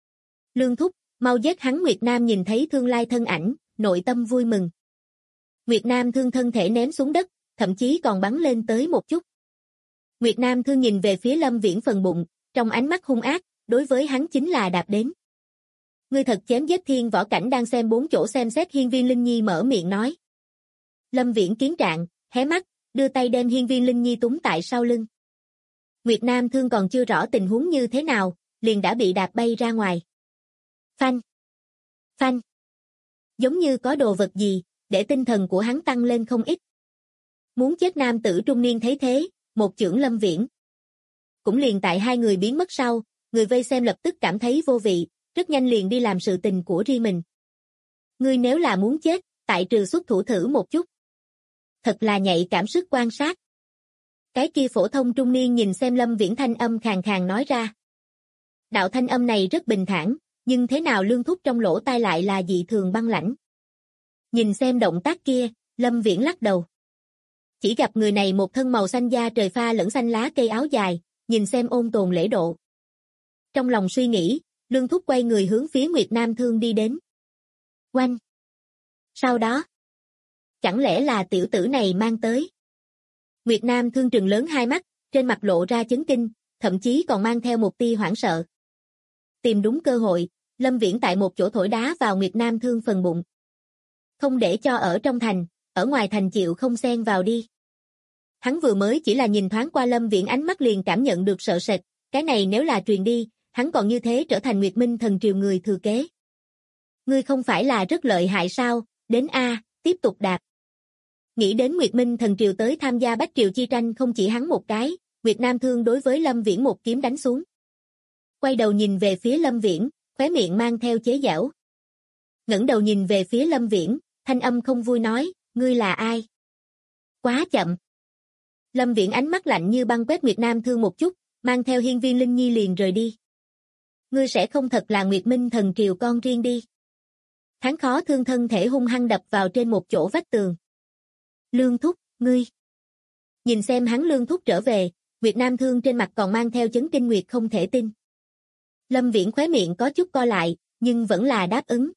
Lương Thúc, mau giết hắn. Nguyệt Nam nhìn thấy tương lai thân ảnh, nội tâm vui mừng. Nguyệt Nam thương thân thể ném xuống đất, thậm chí còn bắn lên tới một chút. Nguyệt Nam thương nhìn về phía Lâm Viễn phần bụng, trong ánh mắt hung ác, đối với hắn chính là đạp đến. Ngươi thật chém giết thiên võ cảnh đang xem bốn chỗ xem xét. Hiên Viên Linh Nhi mở miệng nói. Lâm Viễn kiến trạng, hé mắt, đưa tay đem Hiên Viên Linh Nhi túm tại sau lưng. Nguyệt Nam thương còn chưa rõ tình huống như thế nào, liền đã bị đạp bay ra ngoài. Phanh! Phanh! Giống như có đồ vật gì, để tinh thần của hắn tăng lên không ít. Muốn chết nam tử trung niên thấy thế, một chưởng Lâm Viễn. Cũng liền tại hai người biến mất sau, người vây xem lập tức cảm thấy vô vị, rất nhanh liền đi làm sự tình của riêng mình. Ngươi nếu là muốn chết, tại trừ xuất thủ thử một chút. Thật là nhạy cảm sức quan sát. Cái kia phổ thông trung niên nhìn xem Lâm Viễn thanh âm khàn khàn nói ra. Đạo thanh âm này rất bình thản, nhưng thế nào Lương Thúc trong lỗ tai lại là dị thường băng lãnh. Nhìn xem động tác kia, Lâm Viễn lắc đầu. Chỉ gặp người này một thân màu xanh da trời pha lẫn xanh lá cây áo dài, nhìn xem ôn tồn lễ độ. Trong lòng suy nghĩ, Lương Thúc quay người hướng phía Nguyệt Nam thương đi đến. Oanh! Sau đó, chẳng lẽ là tiểu tử này mang tới? Nguyệt Nam thương trừng lớn hai mắt, trên mặt lộ ra chấn kinh, thậm chí còn mang theo một tia hoảng sợ. Tìm đúng cơ hội, Lâm Viễn tại một chỗ thổi đá vào Nguyệt Nam thương phần bụng. Không để cho ở trong thành, ở ngoài thành chịu không xen vào đi. Hắn vừa mới chỉ là nhìn thoáng qua Lâm Viễn ánh mắt liền cảm nhận được sợ sệt, cái này nếu là truyền đi, hắn còn như thế trở thành Nguyệt Minh thần triều người thừa kế. Ngươi không phải là rất lợi hại sao, đến A, tiếp tục đạp. Nghĩ đến Nguyệt Minh thần triều tới tham gia bách triều chi tranh không chỉ hắn một cái, Nguyệt Nam thương đối với Lâm Viễn một kiếm đánh xuống. Quay đầu nhìn về phía Lâm Viễn, khóe miệng mang theo chế giễu. Ngẩng đầu nhìn về phía Lâm Viễn, thanh âm không vui nói, ngươi là ai? Quá chậm. Lâm Viễn ánh mắt lạnh như băng quét Nguyệt Nam thương một chút, mang theo Hiên Viên Linh Nhi liền rời đi. Ngươi sẽ không thật là Nguyệt Minh thần triều con riêng đi. Hắn khó thương thân thể hung hăng đập vào trên một chỗ vách tường. Lương Thúc, ngươi. Nhìn xem hắn Lương Thúc trở về, Nguyệt Nam thương trên mặt còn mang theo chấn kinh nguyệt không thể tin. Lâm Viễn khóe miệng có chút co lại, nhưng vẫn là đáp ứng.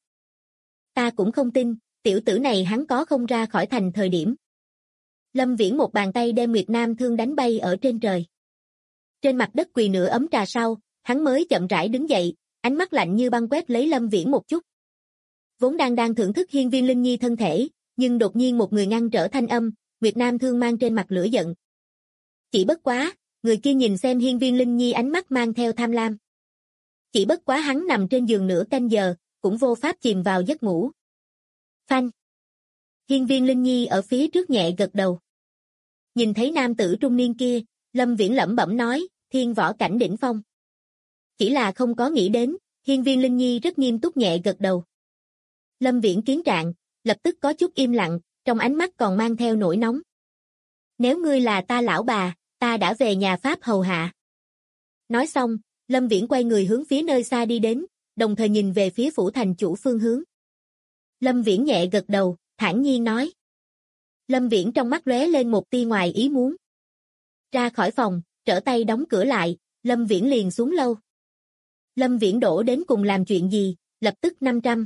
Ta cũng không tin, tiểu tử này hắn có không ra khỏi thành thời điểm. Lâm Viễn một bàn tay đem Nguyệt Nam thương đánh bay ở trên trời. Trên mặt đất quỳ nửa ấm trà sau, hắn mới chậm rãi đứng dậy, ánh mắt lạnh như băng quét lấy Lâm Viễn một chút. Vốn đang thưởng thức Hiên Viên Linh Nhi thân thể, nhưng đột nhiên một người ngăn trở thanh âm, Nguyệt Nam thương mang trên mặt lửa giận. Chỉ bất quá, người kia nhìn xem Hiên Viên Linh Nhi ánh mắt mang theo tham lam. Chỉ bất quá hắn nằm trên giường nửa canh giờ, cũng vô pháp chìm vào giấc ngủ. Phanh. Hiên Viên Linh Nhi ở phía trước nhẹ gật đầu. Nhìn thấy nam tử trung niên kia, Lâm Viễn lẩm bẩm nói, thiên võ cảnh đỉnh phong. Chỉ là không có nghĩ đến, Hiên Viên Linh Nhi rất nghiêm túc nhẹ gật đầu. Lâm Viễn kiến trạng, lập tức có chút im lặng, trong ánh mắt còn mang theo nỗi nóng. Nếu ngươi là ta lão bà, ta đã về nhà Pháp hầu hạ. Nói xong, Lâm Viễn quay người hướng phía nơi xa đi đến, đồng thời nhìn về phía phủ thành chủ phương hướng. Lâm Viễn nhẹ gật đầu, thản nhiên nói. Lâm Viễn trong mắt lóe lên một tia ngoài ý muốn. Ra khỏi phòng, trở tay đóng cửa lại, Lâm Viễn liền xuống lâu. Lâm Viễn đổ đến cùng làm chuyện gì, lập tức 500.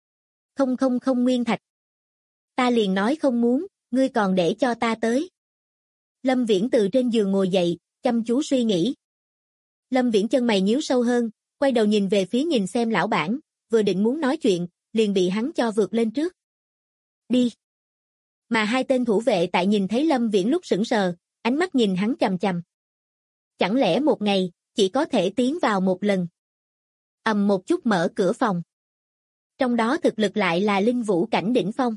Không nguyên thạch. Ta liền nói không muốn, ngươi còn để cho ta tới. Lâm Viễn từ trên giường ngồi dậy, chăm chú suy nghĩ. Lâm Viễn chân mày nhíu sâu hơn, quay đầu nhìn về phía nhìn xem lão bản, vừa định muốn nói chuyện, liền bị hắn cho vượt lên trước. Đi. Mà hai tên thủ vệ tại nhìn thấy Lâm Viễn lúc sững sờ, ánh mắt nhìn hắn chằm chằm. Chẳng lẽ một ngày, chỉ có thể tiến vào một lần. Ầm một chút mở cửa phòng. Trong đó thực lực lại là linh vũ cảnh đỉnh phong.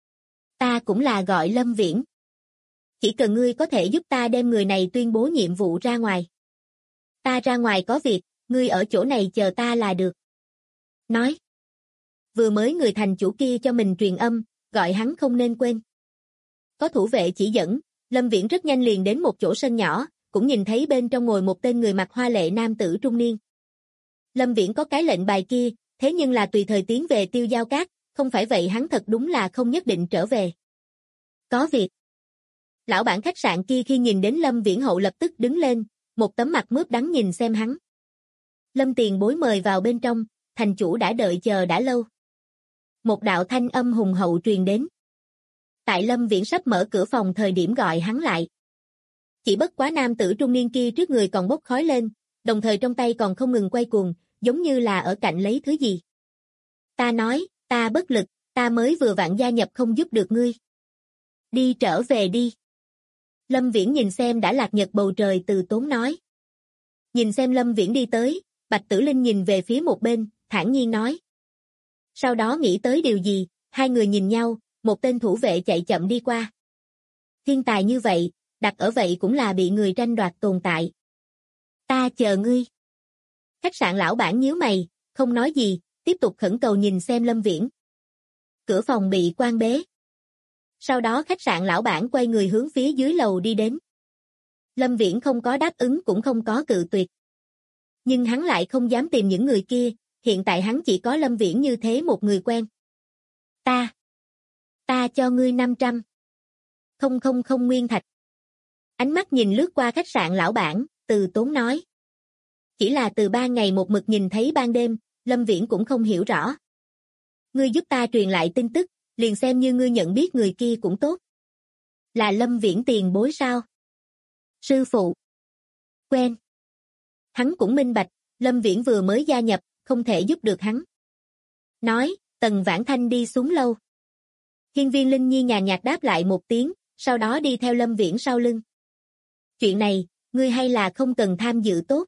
Ta cũng là gọi Lâm Viễn. Chỉ cần ngươi có thể giúp ta đem người này tuyên bố nhiệm vụ ra ngoài. Ta ra ngoài có việc, ngươi ở chỗ này chờ ta là được. Nói. Vừa mới người thành chủ kia cho mình truyền âm, gọi hắn không nên quên. Có thủ vệ chỉ dẫn, Lâm Viễn rất nhanh liền đến một chỗ sân nhỏ, cũng nhìn thấy bên trong ngồi một tên người mặc hoa lệ nam tử trung niên. Lâm Viễn có cái lệnh bài kia, thế nhưng là tùy thời tiến về Tiêu Giao Cát, không phải vậy hắn thật đúng là không nhất định trở về. Có việc. Lão bản khách sạn kia khi nhìn đến Lâm Viễn hậu lập tức đứng lên, một tấm mặt mướp đắng nhìn xem hắn. Lâm tiền bối mời vào bên trong, thành chủ đã đợi chờ đã lâu. Một đạo thanh âm hùng hậu truyền đến. Tại Lâm Viễn sắp mở cửa phòng thời điểm gọi hắn lại. Chỉ bất quá nam tử trung niên kia trước người còn bốc khói lên, đồng thời trong tay còn không ngừng quay cuồng, giống như là ở cạnh lấy thứ gì. Ta nói, ta bất lực, ta mới vừa vặn gia nhập không giúp được ngươi. Đi trở về đi. Lâm Viễn nhìn xem đã lạc nhật bầu trời từ tốn nói. Nhìn xem Lâm Viễn đi tới, Bạch Tử Linh nhìn về phía một bên, thản nhiên nói. Sau đó nghĩ tới điều gì, hai người nhìn nhau, một tên thủ vệ chạy chậm đi qua. Thiên tài như vậy, đặt ở vậy cũng là bị người tranh đoạt tồn tại. Ta chờ ngươi. Khách sạn lão bản nhíu mày, không nói gì, tiếp tục khẩn cầu nhìn xem Lâm Viễn. Cửa phòng bị quan bế. Sau đó khách sạn lão bản quay người hướng phía dưới lầu đi đến. Lâm Viễn không có đáp ứng cũng không có cự tuyệt. Nhưng hắn lại không dám tìm những người kia, hiện tại hắn chỉ có Lâm Viễn như thế một người quen. Ta cho ngươi 500. Không nguyên thạch. Ánh mắt nhìn lướt qua khách sạn lão bản, từ tốn nói. Chỉ là từ 3 ngày một mực nhìn thấy ban đêm, Lâm Viễn cũng không hiểu rõ. Ngươi giúp ta truyền lại tin tức, liền xem như ngươi nhận biết người kia cũng tốt. Là Lâm Viễn tiền bối sao? Sư phụ. Quen. Hắn cũng minh bạch, Lâm Viễn vừa mới gia nhập, không thể giúp được hắn. Nói, Tần Vãn Thanh đi xuống lâu. Hiên Viên Linh Nhi nhàn nhạt đáp lại một tiếng, sau đó đi theo Lâm Viễn sau lưng. Chuyện này, ngươi hay là không cần tham dự tốt.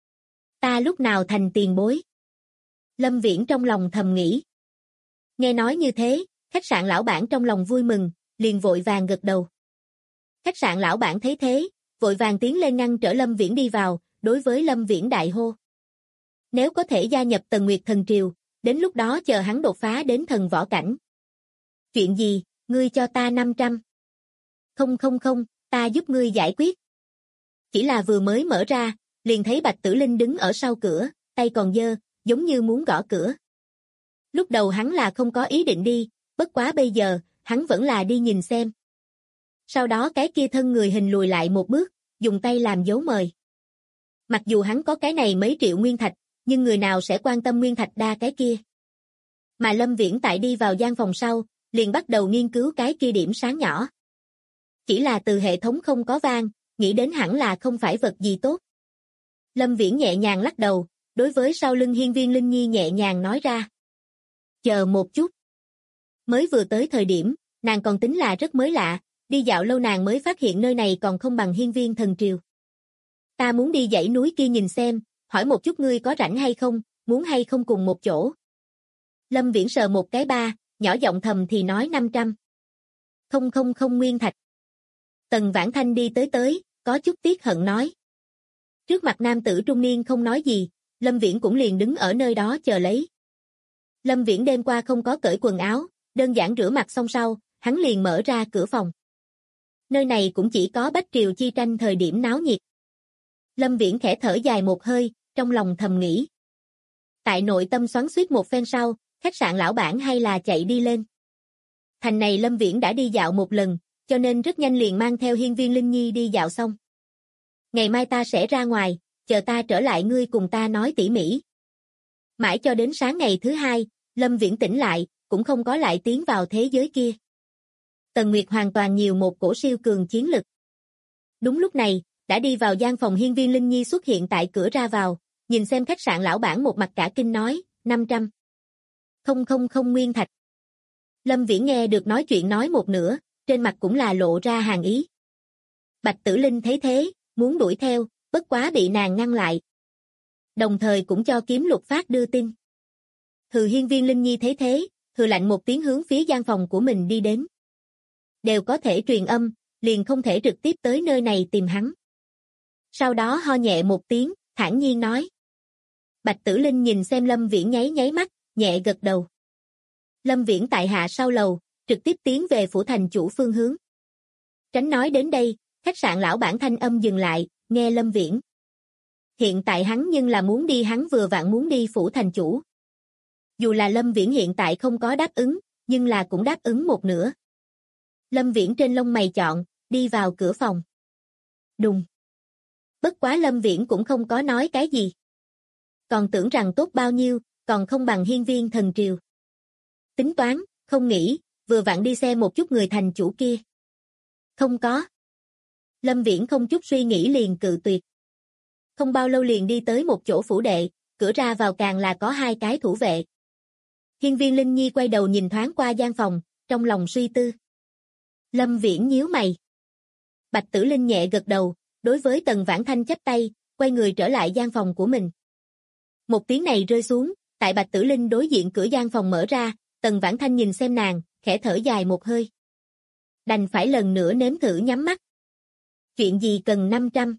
Ta lúc nào thành tiền bối? Lâm Viễn trong lòng thầm nghĩ. Nghe nói như thế, khách sạn lão bản trong lòng vui mừng, liền vội vàng gật đầu. Khách sạn lão bản thấy thế, vội vàng tiến lên ngăn trở Lâm Viễn đi vào, đối với Lâm Viễn đại hô. Nếu có thể gia nhập Tần Nguyệt Thần Triều, đến lúc đó chờ hắn đột phá đến thần võ cảnh. Chuyện gì, ngươi cho ta 500. Không, ta giúp ngươi giải quyết. Chỉ là vừa mới mở ra, liền thấy Bạch Tử Linh đứng ở sau cửa, tay còn giơ, giống như muốn gõ cửa. Lúc đầu hắn là không có ý định đi, bất quá bây giờ, hắn vẫn là đi nhìn xem. Sau đó cái kia thân người hình lùi lại một bước, dùng tay làm dấu mời. Mặc dù hắn có cái này mấy triệu nguyên thạch, nhưng người nào sẽ quan tâm nguyên thạch đa cái kia. Mà Lâm Viễn tại đi vào gian phòng sau, liền bắt đầu nghiên cứu cái kia điểm sáng nhỏ. Chỉ là từ hệ thống không có vang, nghĩ đến hẳn là không phải vật gì tốt. Lâm Viễn nhẹ nhàng lắc đầu, đối với sau lưng Hiên Viên Linh Nhi nhẹ nhàng nói ra. Chờ một chút. Mới vừa tới thời điểm, nàng còn tính là rất mới lạ, đi dạo lâu nàng mới phát hiện nơi này còn không bằng Hiên Viên Thần Triều. Ta muốn đi dãy núi kia nhìn xem, hỏi một chút ngươi có rảnh hay không, muốn hay không cùng một chỗ. Lâm Viễn sờ một cái ba, nhỏ giọng thầm thì nói 500. Không nguyên thạch. Tần Vãn Thanh đi tới, có chút tiếc hận nói. Trước mặt nam tử trung niên không nói gì, Lâm Viễn cũng liền đứng ở nơi đó chờ lấy. Lâm Viễn đêm qua không có cởi quần áo, đơn giản rửa mặt xong sau, hắn liền mở ra cửa phòng. Nơi này cũng chỉ có Bách Triều chi tranh thời điểm náo nhiệt. Lâm Viễn khẽ thở dài một hơi, trong lòng thầm nghĩ. Tại nội tâm xoắn xuýt một phen sau, khách sạn lão bản hay là chạy đi lên. Thành này Lâm Viễn đã đi dạo một lần, cho nên rất nhanh liền mang theo Hiên Viên Linh Nhi đi dạo xong. Ngày mai ta sẽ ra ngoài, chờ ta trở lại ngươi cùng ta nói tỉ mỉ. Mãi cho đến sáng ngày thứ hai, Lâm Viễn tỉnh lại, cũng không có lại tiến vào thế giới kia. Tần Nguyệt hoàn toàn nhiều một cổ siêu cường chiến lực. Đúng lúc này, đã đi vào gian phòng Hiên Viên Linh Nhi xuất hiện tại cửa ra vào, nhìn xem khách sạn lão bản một mặt cả kinh nói, 500. Không nguyên thạch. Lâm Viễn nghe được nói chuyện nói một nửa, trên mặt cũng là lộ ra hàn ý. Bạch Tử Linh thấy thế, muốn đuổi theo, bất quá bị nàng ngăn lại. Đồng thời cũng cho Kiếm Lục Phát đưa tin. Hiên Viên Linh Nhi thấy thế, hừ lạnh một tiếng hướng phía gian phòng của mình đi đến. Đều có thể truyền âm, liền không thể trực tiếp tới nơi này tìm hắn. Sau đó ho nhẹ một tiếng, thản nhiên nói. Bạch Tử Linh nhìn xem Lâm Viễn nháy mắt, nhẹ gật đầu. Lâm Viễn tại hạ sau lầu, trực tiếp tiến về phủ thành chủ phương hướng. Tránh nói đến đây, khách sạn lão bản thanh âm dừng lại, nghe Lâm Viễn. Hiện tại hắn nhưng là muốn đi, hắn vừa vặn muốn đi phủ thành chủ. Dù là Lâm Viễn hiện tại không có đáp ứng, nhưng là cũng đáp ứng một nửa. Lâm Viễn trên lông mày chọn, đi vào cửa phòng. Đùng. Bất quá Lâm Viễn cũng không có nói cái gì. Còn tưởng rằng tốt bao nhiêu, còn không bằng Hiên Viên thần triều. Tính toán, không nghĩ, vừa vặn đi xem một chút người thành chủ kia. Không có. Lâm Viễn không chút suy nghĩ liền cự tuyệt. Không bao lâu liền đi tới một chỗ phủ đệ, cửa ra vào càng là có 2 cái thủ vệ. Hiên Viên Linh Nhi quay đầu nhìn thoáng qua gian phòng, trong lòng suy tư. Lâm Viễn nhíu mày. Bạch Tử Linh nhẹ gật đầu, đối với Tần Vãn Thanh chắp tay, quay người trở lại gian phòng của mình. Một tiếng này rơi xuống, tại Bạch Tử Linh đối diện cửa gian phòng mở ra, Tần Vãn Thanh nhìn xem nàng, khẽ thở dài một hơi. Đành phải lần nữa nếm thử nhắm mắt. Chuyện gì cần 500?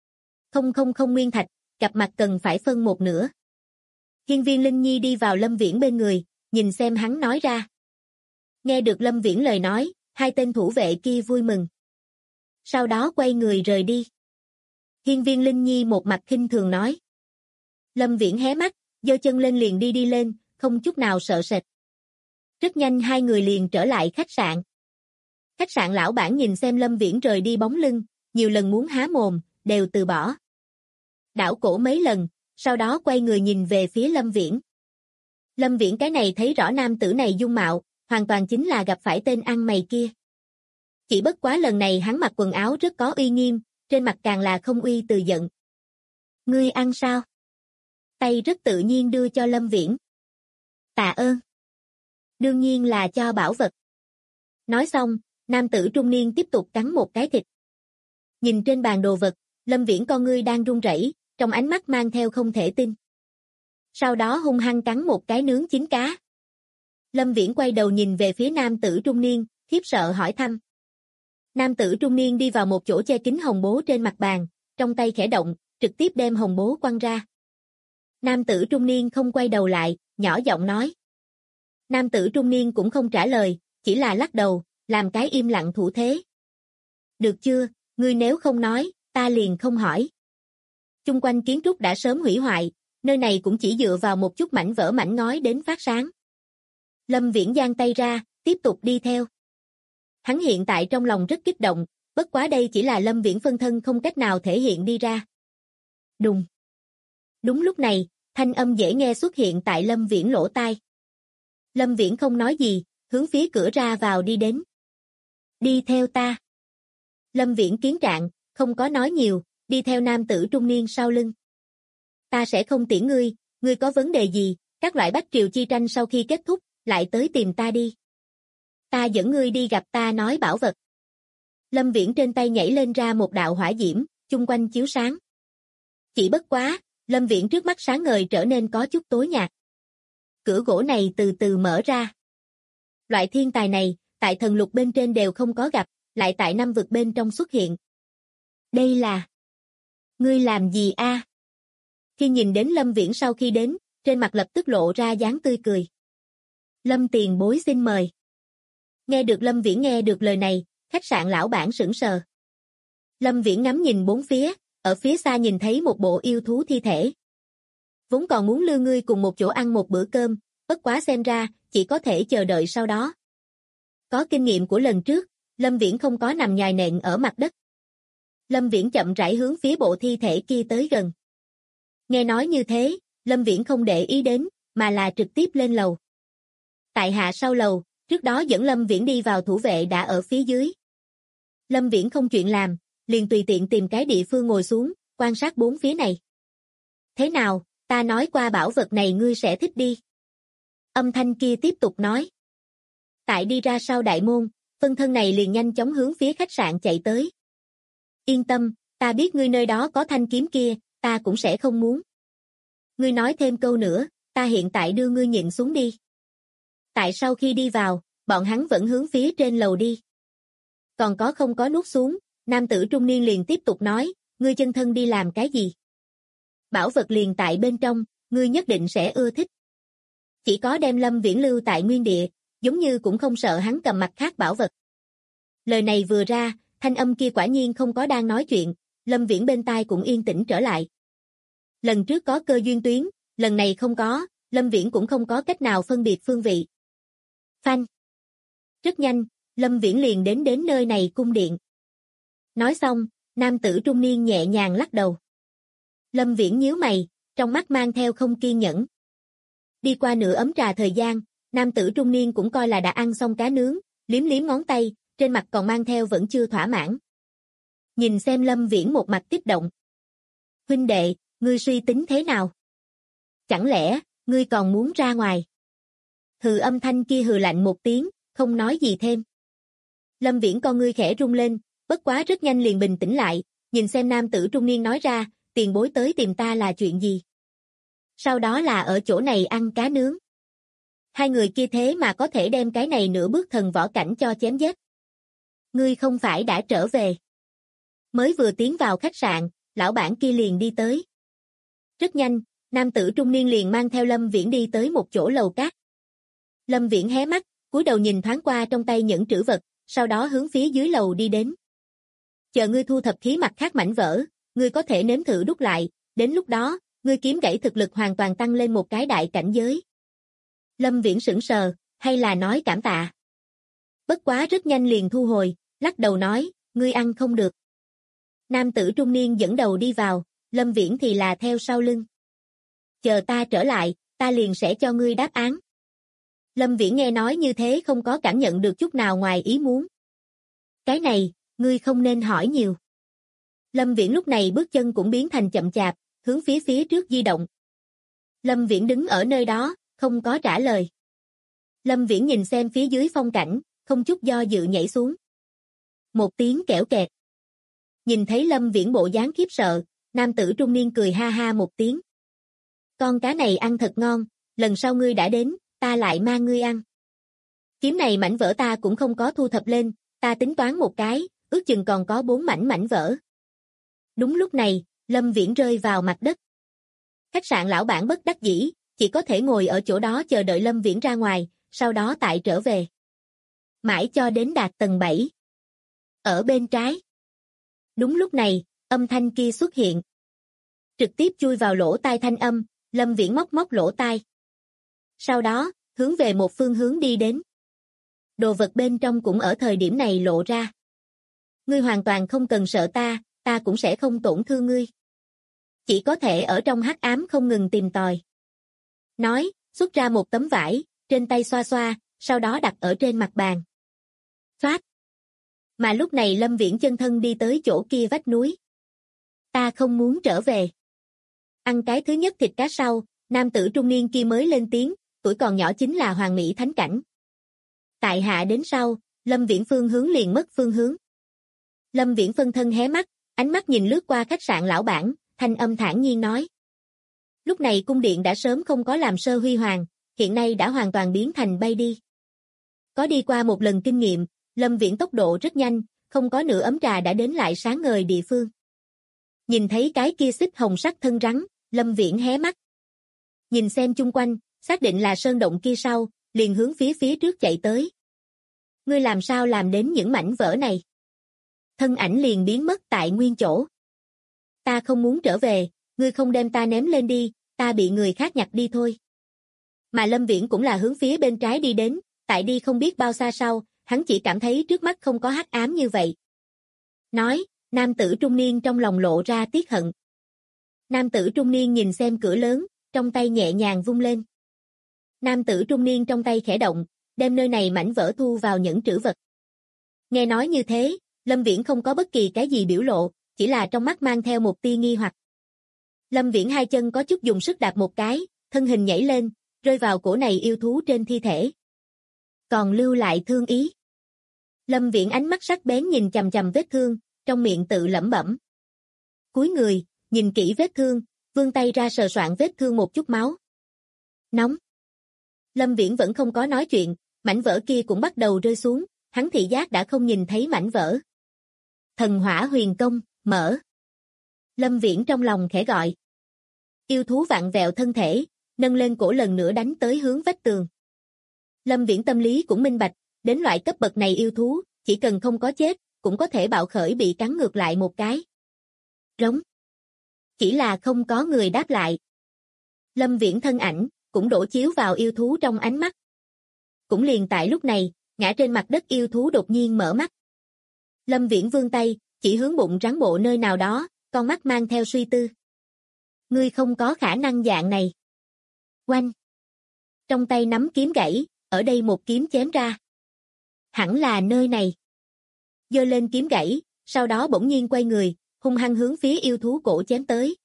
Không nguyên thạch, gặp mặt cần phải phân một nửa. Hiên Viên Linh Nhi đi vào Lâm Viễn bên người, nhìn xem hắn nói ra. Nghe được Lâm Viễn lời nói, 2 tên thủ vệ kia vui mừng. Sau đó quay người rời đi. Hiên Viên Linh Nhi một mặt khinh thường nói. Lâm Viễn hé mắt, giơ chân lên liền đi lên, không chút nào sợ sệt. Rất nhanh 2 người liền trở lại khách sạn. Khách sạn lão bản nhìn xem Lâm Viễn rời đi bóng lưng, nhiều lần muốn há mồm, đều từ bỏ. Đảo cổ mấy lần, sau đó quay người nhìn về phía Lâm Viễn. Lâm Viễn cái này thấy rõ nam tử này dung mạo, hoàn toàn chính là gặp phải tên ăn mày kia. Chỉ bất quá lần này hắn mặc quần áo rất có uy nghiêm, trên mặt càng là không uy từ giận. Ngươi ăn sao? Tay rất tự nhiên đưa cho Lâm Viễn. Tạ ơn. Đương nhiên là cho bảo vật. Nói xong, nam tử trung niên tiếp tục cắn một cái thịt. Nhìn trên bàn đồ vật, Lâm Viễn con ngươi đang run rẩy, trong ánh mắt mang theo không thể tin. Sau đó hung hăng cắn một cái nướng chín cá. Lâm Viễn quay đầu nhìn về phía nam tử trung niên, khiếp sợ hỏi thăm. Nam tử trung niên đi vào một chỗ che kín hồng bố trên mặt bàn, trong tay khẽ động, trực tiếp đem hồng bố quăng ra. Nam tử trung niên không quay đầu lại, nhỏ giọng nói. Nam tử trung niên cũng không trả lời, chỉ là lắc đầu, làm cái im lặng thủ thế. Được chưa, ngươi nếu không nói, ta liền không hỏi. Chung quanh kiến trúc đã sớm hủy hoại, nơi này cũng chỉ dựa vào một chút mảnh vỡ mảnh ngói đến phát sáng. Lâm Viễn giang tay ra, tiếp tục đi theo. Hắn hiện tại trong lòng rất kích động, bất quá đây chỉ là Lâm Viễn phân thân không cách nào thể hiện đi ra. Đùng. Đúng lúc này, thanh âm dễ nghe xuất hiện tại Lâm Viễn lỗ tai. Lâm Viễn không nói gì, hướng phía cửa ra vào đi đến. Đi theo ta. Lâm Viễn kiến trạng, không có nói nhiều, đi theo nam tử trung niên sau lưng. Ta sẽ không tiễn ngươi, ngươi có vấn đề gì, các loại Bách Triều chi tranh sau khi kết thúc, lại tới tìm ta đi. Ta dẫn ngươi đi gặp ta nói bảo vật. Lâm Viễn trên tay nhảy lên ra một đạo hỏa diễm, chung quanh chiếu sáng. Chỉ bất quá, Lâm Viễn trước mắt sáng ngời trở nên có chút tối nhạt. Cửa gỗ này từ từ mở ra. Loại thiên tài này, tại thần lục bên trên đều không có gặp, lại tại năm vực bên trong xuất hiện. Đây là... Ngươi làm gì a? Khi nhìn đến Lâm Viễn sau khi đến, trên mặt lập tức lộ ra dáng tươi cười. Lâm tiền bối xin mời. Nghe được Lâm Viễn nghe được lời này, khách sạn lão bản sững sờ. Lâm Viễn ngắm nhìn bốn phía, ở phía xa nhìn thấy một bộ yêu thú thi thể. Vốn còn muốn lưu ngươi cùng một chỗ ăn một bữa cơm, bất quá xem ra, chỉ có thể chờ đợi sau đó. Có kinh nghiệm của lần trước, Lâm Viễn không có nằm nhòi nện ở mặt đất. Lâm Viễn chậm rãi hướng phía bộ thi thể kia tới gần. Nghe nói như thế, Lâm Viễn không để ý đến, mà là trực tiếp lên lầu. Tại hạ sau lầu, trước đó dẫn Lâm Viễn đi vào thủ vệ đã ở phía dưới. Lâm Viễn không chuyện làm, liền tùy tiện tìm cái địa phương ngồi xuống, quan sát bốn phía này. Thế nào, ta nói qua bảo vật này ngươi sẽ thích đi. Âm thanh kia tiếp tục nói. Tại đi ra sau đại môn, phân thân này liền nhanh chóng hướng phía khách sạn chạy tới. Yên tâm, ta biết ngươi nơi đó có thanh kiếm kia, ta cũng sẽ không muốn. Ngươi nói thêm câu nữa, ta hiện tại đưa ngươi nhịn xuống đi. Tại sau khi đi vào, bọn hắn vẫn hướng phía trên lầu đi. Còn có không có nuốt xuống, nam tử trung niên liền tiếp tục nói, ngươi chân thân đi làm cái gì? Bảo vật liền tại bên trong, ngươi nhất định sẽ ưa thích. Chỉ có đem Lâm Viễn lưu tại nguyên địa, giống như cũng không sợ hắn cầm mặt khác bảo vật. Lời này vừa ra, thanh âm kia quả nhiên không có đang nói chuyện, Lâm Viễn bên tai cũng yên tĩnh trở lại. Lần trước có cơ duyên tuyến, lần này không có, Lâm Viễn cũng không có cách nào phân biệt phương vị. Phanh. Rất nhanh, Lâm Viễn liền đến nơi này cung điện. Nói xong, nam tử trung niên nhẹ nhàng lắc đầu. Lâm Viễn nhíu mày, trong mắt mang theo không kiên nhẫn. Đi qua nửa ấm trà thời gian, nam tử trung niên cũng coi là đã ăn xong cá nướng, liếm liếm ngón tay, trên mặt còn mang theo vẫn chưa thỏa mãn. Nhìn xem Lâm Viễn một mặt kích động. Huynh đệ, ngươi suy tính thế nào? Chẳng lẽ, ngươi còn muốn ra ngoài? Hừ, âm thanh kia hừ lạnh một tiếng, không nói gì thêm. Lâm Viễn con ngươi khẽ rung lên, bất quá rất nhanh liền bình tĩnh lại, nhìn xem nam tử trung niên nói ra, tiền bối tới tìm ta là chuyện gì? Sau đó là ở chỗ này ăn cá nướng. Hai người kia thế mà có thể đem cái này nửa bước thần võ cảnh cho chém giết. Ngươi không phải đã trở về. Mới vừa tiến vào khách sạn, lão bản kia liền đi tới. Rất nhanh, nam tử trung niên liền mang theo Lâm Viễn đi tới một chỗ lầu cát. Lâm Viễn hé mắt, cúi đầu nhìn thoáng qua trong tay những trữ vật, sau đó hướng phía dưới lầu đi đến. Chờ ngươi thu thập khí mặt khác mảnh vỡ, ngươi có thể nếm thử đúc lại, đến lúc đó, ngươi kiếm gãy thực lực hoàn toàn tăng lên một cái đại cảnh giới. Lâm Viễn sững sờ, hay là nói cảm tạ. Bất quá rất nhanh liền thu hồi, lắc đầu nói, ngươi ăn không được. Nam tử trung niên dẫn đầu đi vào, Lâm Viễn thì là theo sau lưng. Chờ ta trở lại, ta liền sẽ cho ngươi đáp án. Lâm Viễn nghe nói như thế không có cảm nhận được chút nào ngoài ý muốn. Cái này, ngươi không nên hỏi nhiều. Lâm Viễn lúc này bước chân cũng biến thành chậm chạp, hướng phía trước di động. Lâm Viễn đứng ở nơi đó, không có trả lời. Lâm Viễn nhìn xem phía dưới phong cảnh, không chút do dự nhảy xuống. Một tiếng kẽo kẹt. Nhìn thấy Lâm Viễn bộ dáng khiếp sợ, nam tử trung niên cười ha ha một tiếng. Con cá này ăn thật ngon, lần sau ngươi đã đến, ta lại mang ngươi ăn. Kiếm này mảnh vỡ ta cũng không có thu thập lên, ta tính toán một cái, ước chừng còn có 4 mảnh vỡ. Đúng lúc này, Lâm Viễn rơi vào mặt đất. Khách sạn lão bản bất đắc dĩ, chỉ có thể ngồi ở chỗ đó chờ đợi Lâm Viễn ra ngoài, sau đó tại trở về. Mãi cho đến đạt tầng 7. Ở bên trái. Đúng lúc này, âm thanh kia xuất hiện. Trực tiếp chui vào lỗ tai thanh âm, Lâm Viễn móc lỗ tai. Sau đó, hướng về một phương hướng đi đến. Đồ vật bên trong cũng ở thời điểm này lộ ra. Ngươi hoàn toàn không cần sợ ta, ta cũng sẽ không tổn thương ngươi. Chỉ có thể ở trong hắc ám không ngừng tìm tòi. Nói, xuất ra một tấm vải, trên tay xoa xoa, sau đó đặt ở trên mặt bàn. Xoát. Mà lúc này Lâm Viễn chân thân đi tới chỗ kia vách núi. Ta không muốn trở về. Ăn cái thứ nhất thịt cá sau, nam tử trung niên kia mới lên tiếng, tuổi còn nhỏ chính là hoàng mỹ thánh cảnh. Tại hạ đến sau, Lâm Viễn phương hướng liền mất phương hướng. Lâm Viễn phân thân hé mắt, ánh mắt nhìn lướt qua khách sạn lão bản, thanh âm thản nhiên nói. Lúc này cung điện đã sớm không có làm sơ huy hoàng, hiện nay đã hoàn toàn biến thành bay đi. Có đi qua một lần kinh nghiệm, Lâm Viễn tốc độ rất nhanh, không có nửa ấm trà đã đến lại sáng ngời địa phương. Nhìn thấy cái kia xích hồng sắc thân rắn, Lâm Viễn hé mắt. Nhìn xem chung quanh, xác định là sơn động kia sau, liền hướng phía trước chạy tới. Ngươi làm sao làm đến những mảnh vỡ này? Thân ảnh liền biến mất tại nguyên chỗ. Ta không muốn trở về, ngươi không đem ta ném lên đi, ta bị người khác nhặt đi thôi. Mà Lâm Viễn cũng là hướng phía bên trái đi đến, tại đi không biết bao xa sau, hắn chỉ cảm thấy trước mắt không có hắc ám như vậy. Nói, Nam tử trung niên trong lòng lộ ra tiếc hận. Nam tử trung niên nhìn xem cửa lớn, trong tay nhẹ nhàng vung lên. Nam tử trung niên trong tay khẽ động, đem nơi này mảnh vỡ thu vào những trữ vật. Nghe nói như thế, Lâm Viễn không có bất kỳ cái gì biểu lộ, chỉ là trong mắt mang theo một tia nghi hoặc. Lâm Viễn hai chân có chút dùng sức đạp một cái, thân hình nhảy lên, rơi vào cổ này yêu thú trên thi thể. Còn lưu lại thương ý. Lâm Viễn ánh mắt sắc bén nhìn chằm chằm vết thương, trong miệng tự lẩm bẩm. Cúi người, nhìn kỹ vết thương, vươn tay ra sờ soạn vết thương một chút máu. Nóng. Lâm Viễn vẫn không có nói chuyện, mảnh vỡ kia cũng bắt đầu rơi xuống, hắn thị giác đã không nhìn thấy mảnh vỡ. Thần hỏa huyền công, mở. Lâm Viễn trong lòng khẽ gọi. Yêu thú vặn vẹo thân thể, nâng lên cổ lần nữa đánh tới hướng vách tường. Lâm Viễn tâm lý cũng minh bạch, đến loại cấp bậc này yêu thú, chỉ cần không có chết, cũng có thể bạo khởi bị cắn ngược lại một cái. Rống. Chỉ là không có người đáp lại. Lâm Viễn thân ảnh, cũng đổ chiếu vào yêu thú trong ánh mắt. Cũng liền tại lúc này, ngã trên mặt đất yêu thú đột nhiên mở mắt. Lâm Viễn vươn tay, chỉ hướng bụng rắn bộ nơi nào đó, con mắt mang theo suy tư. Ngươi không có khả năng dạng này. Oanh. Trong tay nắm kiếm gãy, ở đây một kiếm chém ra. Hẳn là nơi này. Giơ lên kiếm gãy, sau đó bỗng nhiên quay người, hung hăng hướng phía yêu thú cổ chém tới.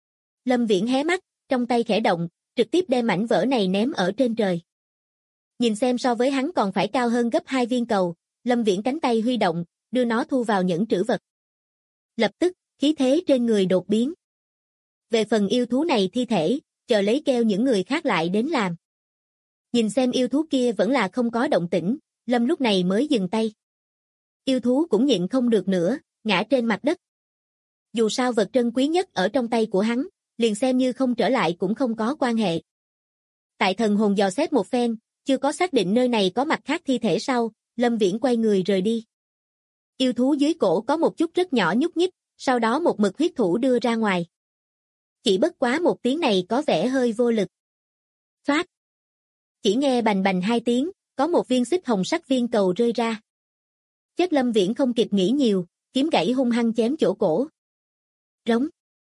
Lâm Viễn hé mắt, trong tay khẽ động, trực tiếp đem mảnh vỡ này ném ở trên trời. Nhìn xem so với hắn còn phải cao hơn gấp 2 viên cầu, Lâm Viễn cánh tay huy động, đưa nó thu vào những trữ vật. Lập tức, khí thế trên người đột biến. Về phần yêu thú này thi thể, chờ lấy kêu những người khác lại đến làm. Nhìn xem yêu thú kia vẫn là không có động tĩnh, Lâm lúc này mới dừng tay. Yêu thú cũng nhịn không được nữa, ngã trên mặt đất. Dù sao vật trân quý nhất ở trong tay của hắn, liền xem như không trở lại cũng không có quan hệ. Tại thần hồn dò xét một phen, chưa có xác định nơi này có mặt khác thi thể sau, Lâm Viễn quay người rời đi. Yêu thú dưới cổ có một chút rất nhỏ nhúc nhích, sau đó một mực huyết thủ đưa ra ngoài. Chỉ bất quá một tiếng này có vẻ hơi vô lực. Phát. Chỉ nghe bành bành 2 tiếng, có một viên xích hồng sắc viên cầu rơi ra. Chất Lâm Viễn không kịp nghĩ nhiều, kiếm gãy hung hăng chém chỗ cổ. Rống.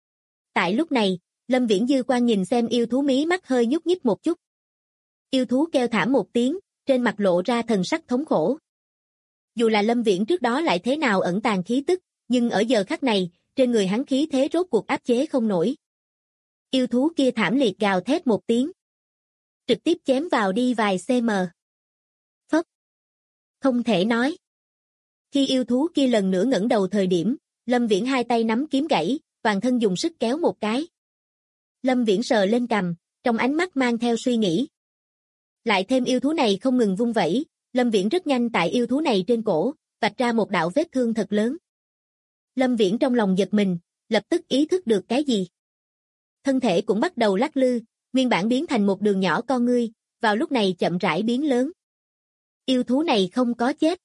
Tại lúc này, Lâm Viễn dư quan nhìn xem yêu thú mí mắt hơi nhúc nhích một chút. Yêu thú kêu thảm một tiếng, trên mặt lộ ra thần sắc thống khổ. Dù là Lâm Viễn trước đó lại thế nào ẩn tàng khí tức, nhưng ở giờ khắc này, trên người hắn khí thế rốt cuộc áp chế không nổi. Yêu thú kia thảm liệt gào thét một tiếng. Trực tiếp chém vào đi vài cm. Phốc. Không thể nói. Khi yêu thú kia lần nữa ngẩng đầu thời điểm, Lâm Viễn hai tay nắm kiếm gãy, toàn thân dùng sức kéo một cái. Lâm Viễn sờ lên cằm, trong ánh mắt mang theo suy nghĩ. Lại thêm yêu thú này không ngừng vung vẩy, Lâm Viễn rất nhanh tại yêu thú này trên cổ, vạch ra một đạo vết thương thật lớn. Lâm Viễn trong lòng giật mình, lập tức ý thức được cái gì. Thân thể cũng bắt đầu lắc lư, nguyên bản biến thành một đường nhỏ con ngươi, vào lúc này chậm rãi biến lớn. Yêu thú này không có chết.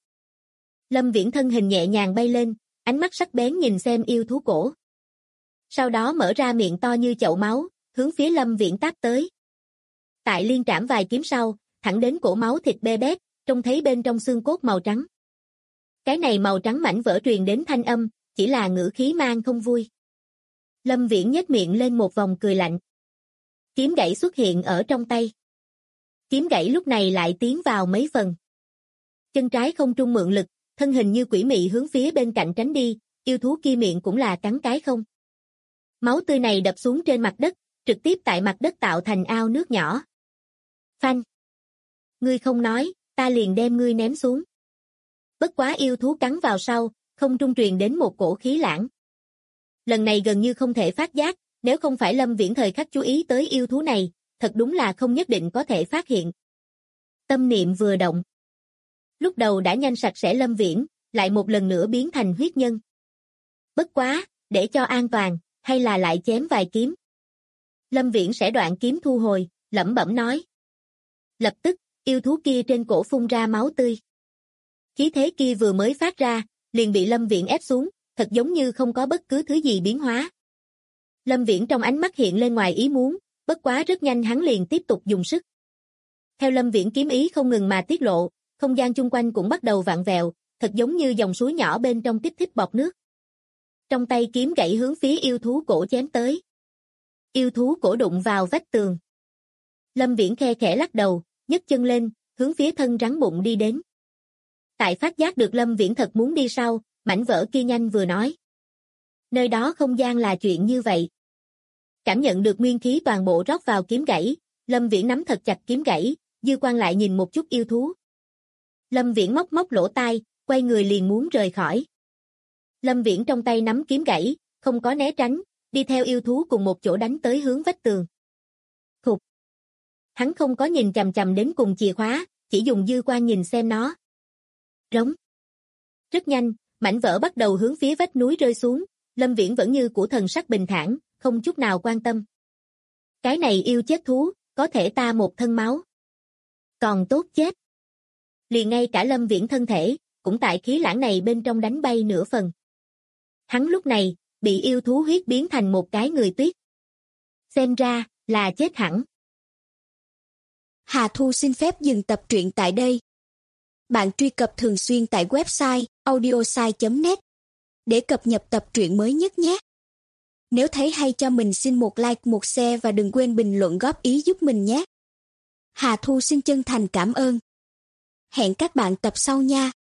Lâm Viễn thân hình nhẹ nhàng bay lên, ánh mắt sắc bén nhìn xem yêu thú cổ. Sau đó mở ra miệng to như chậu máu, hướng phía Lâm Viễn táp tới. Tại liên trảm vài kiếm sau, thẳng đến cổ máu thịt bê bét, trông thấy bên trong xương cốt màu trắng. Cái này màu trắng mảnh vỡ truyền đến thanh âm, chỉ là ngữ khí mang không vui. Lâm Viễn nhếch miệng lên một vòng cười lạnh. Kiếm gãy xuất hiện ở trong tay. Kiếm gãy lúc này lại tiến vào mấy phần. Chân trái không trung mượn lực, thân hình như quỷ mị hướng phía bên cạnh tránh đi, yêu thú kia miệng cũng là cắn cái không. Máu tươi này đập xuống trên mặt đất, trực tiếp tại mặt đất tạo thành ao nước nhỏ. Phanh. Ngươi không nói, ta liền đem ngươi ném xuống. Bất quá yêu thú cắn vào sau, không trung truyền đến một cổ khí lãng. Lần này gần như không thể phát giác, nếu không phải Lâm Viễn thời khắc chú ý tới yêu thú này, thật đúng là không nhất định có thể phát hiện. Tâm niệm vừa động. Lúc đầu đã nhanh sạch sẽ Lâm Viễn, lại một lần nữa biến thành huyết nhân. Bất quá, để cho an toàn, hay là lại chém vài kiếm. Lâm Viễn sẽ đoạn kiếm thu hồi, lẩm bẩm nói. Lập tức, yêu thú kia trên cổ phun ra máu tươi. Khí thế kia vừa mới phát ra, liền bị Lâm Viễn ép xuống, thật giống như không có bất cứ thứ gì biến hóa. Lâm Viễn trong ánh mắt hiện lên ngoài ý muốn, bất quá rất nhanh hắn liền tiếp tục dùng sức. Theo Lâm Viễn kiếm ý không ngừng mà tiết lộ, không gian chung quanh cũng bắt đầu vặn vẹo, thật giống như dòng suối nhỏ bên trong tiếp thích bọt nước. trong tay kiếm gãy hướng phía yêu thú cổ chém tới. Yêu thú cổ đụng vào vách tường. Lâm Viễn khe khẽ lắc đầu, nhấc chân lên, hướng phía thân rắn bụng đi đến. Tại phát giác được Lâm Viễn thật muốn đi sau, mảnh vỡ kia nhanh vừa nói. Nơi đó không gian là chuyện như vậy. Cảm nhận được nguyên khí toàn bộ rót vào kiếm gãy, Lâm Viễn nắm thật chặt kiếm gãy, dư quan lại nhìn một chút yêu thú. Lâm Viễn móc móc lỗ tai, quay người liền muốn rời khỏi. Lâm Viễn trong tay nắm kiếm gãy, không có né tránh, đi theo yêu thú cùng một chỗ đánh tới hướng vách tường. Khục. Hắn không có nhìn chằm chằm đến cùng chìa khóa, chỉ dùng dư quan nhìn xem nó. Rống. Rất nhanh, mảnh vỡ bắt đầu hướng phía vách núi rơi xuống, Lâm Viễn vẫn như của thần sắc bình thản, không chút nào quan tâm. Cái này yêu chết thú, có thể ta một thân máu. Còn tốt chết. Liền ngay cả Lâm Viễn thân thể, cũng tại khí lãng này bên trong đánh bay nửa phần. Hắn lúc này, bị yêu thú huyết biến thành một cái người tuyết. Xem ra, là chết hẳn. Hà Thu xin phép dừng tập truyện tại đây. Bạn truy cập thường xuyên tại website audiosai.net để cập nhật tập truyện mới nhất nhé. Nếu thấy hay cho mình xin một like, một share và đừng quên bình luận góp ý giúp mình nhé. Hà Thu xin chân thành cảm ơn. Hẹn các bạn tập sau nha.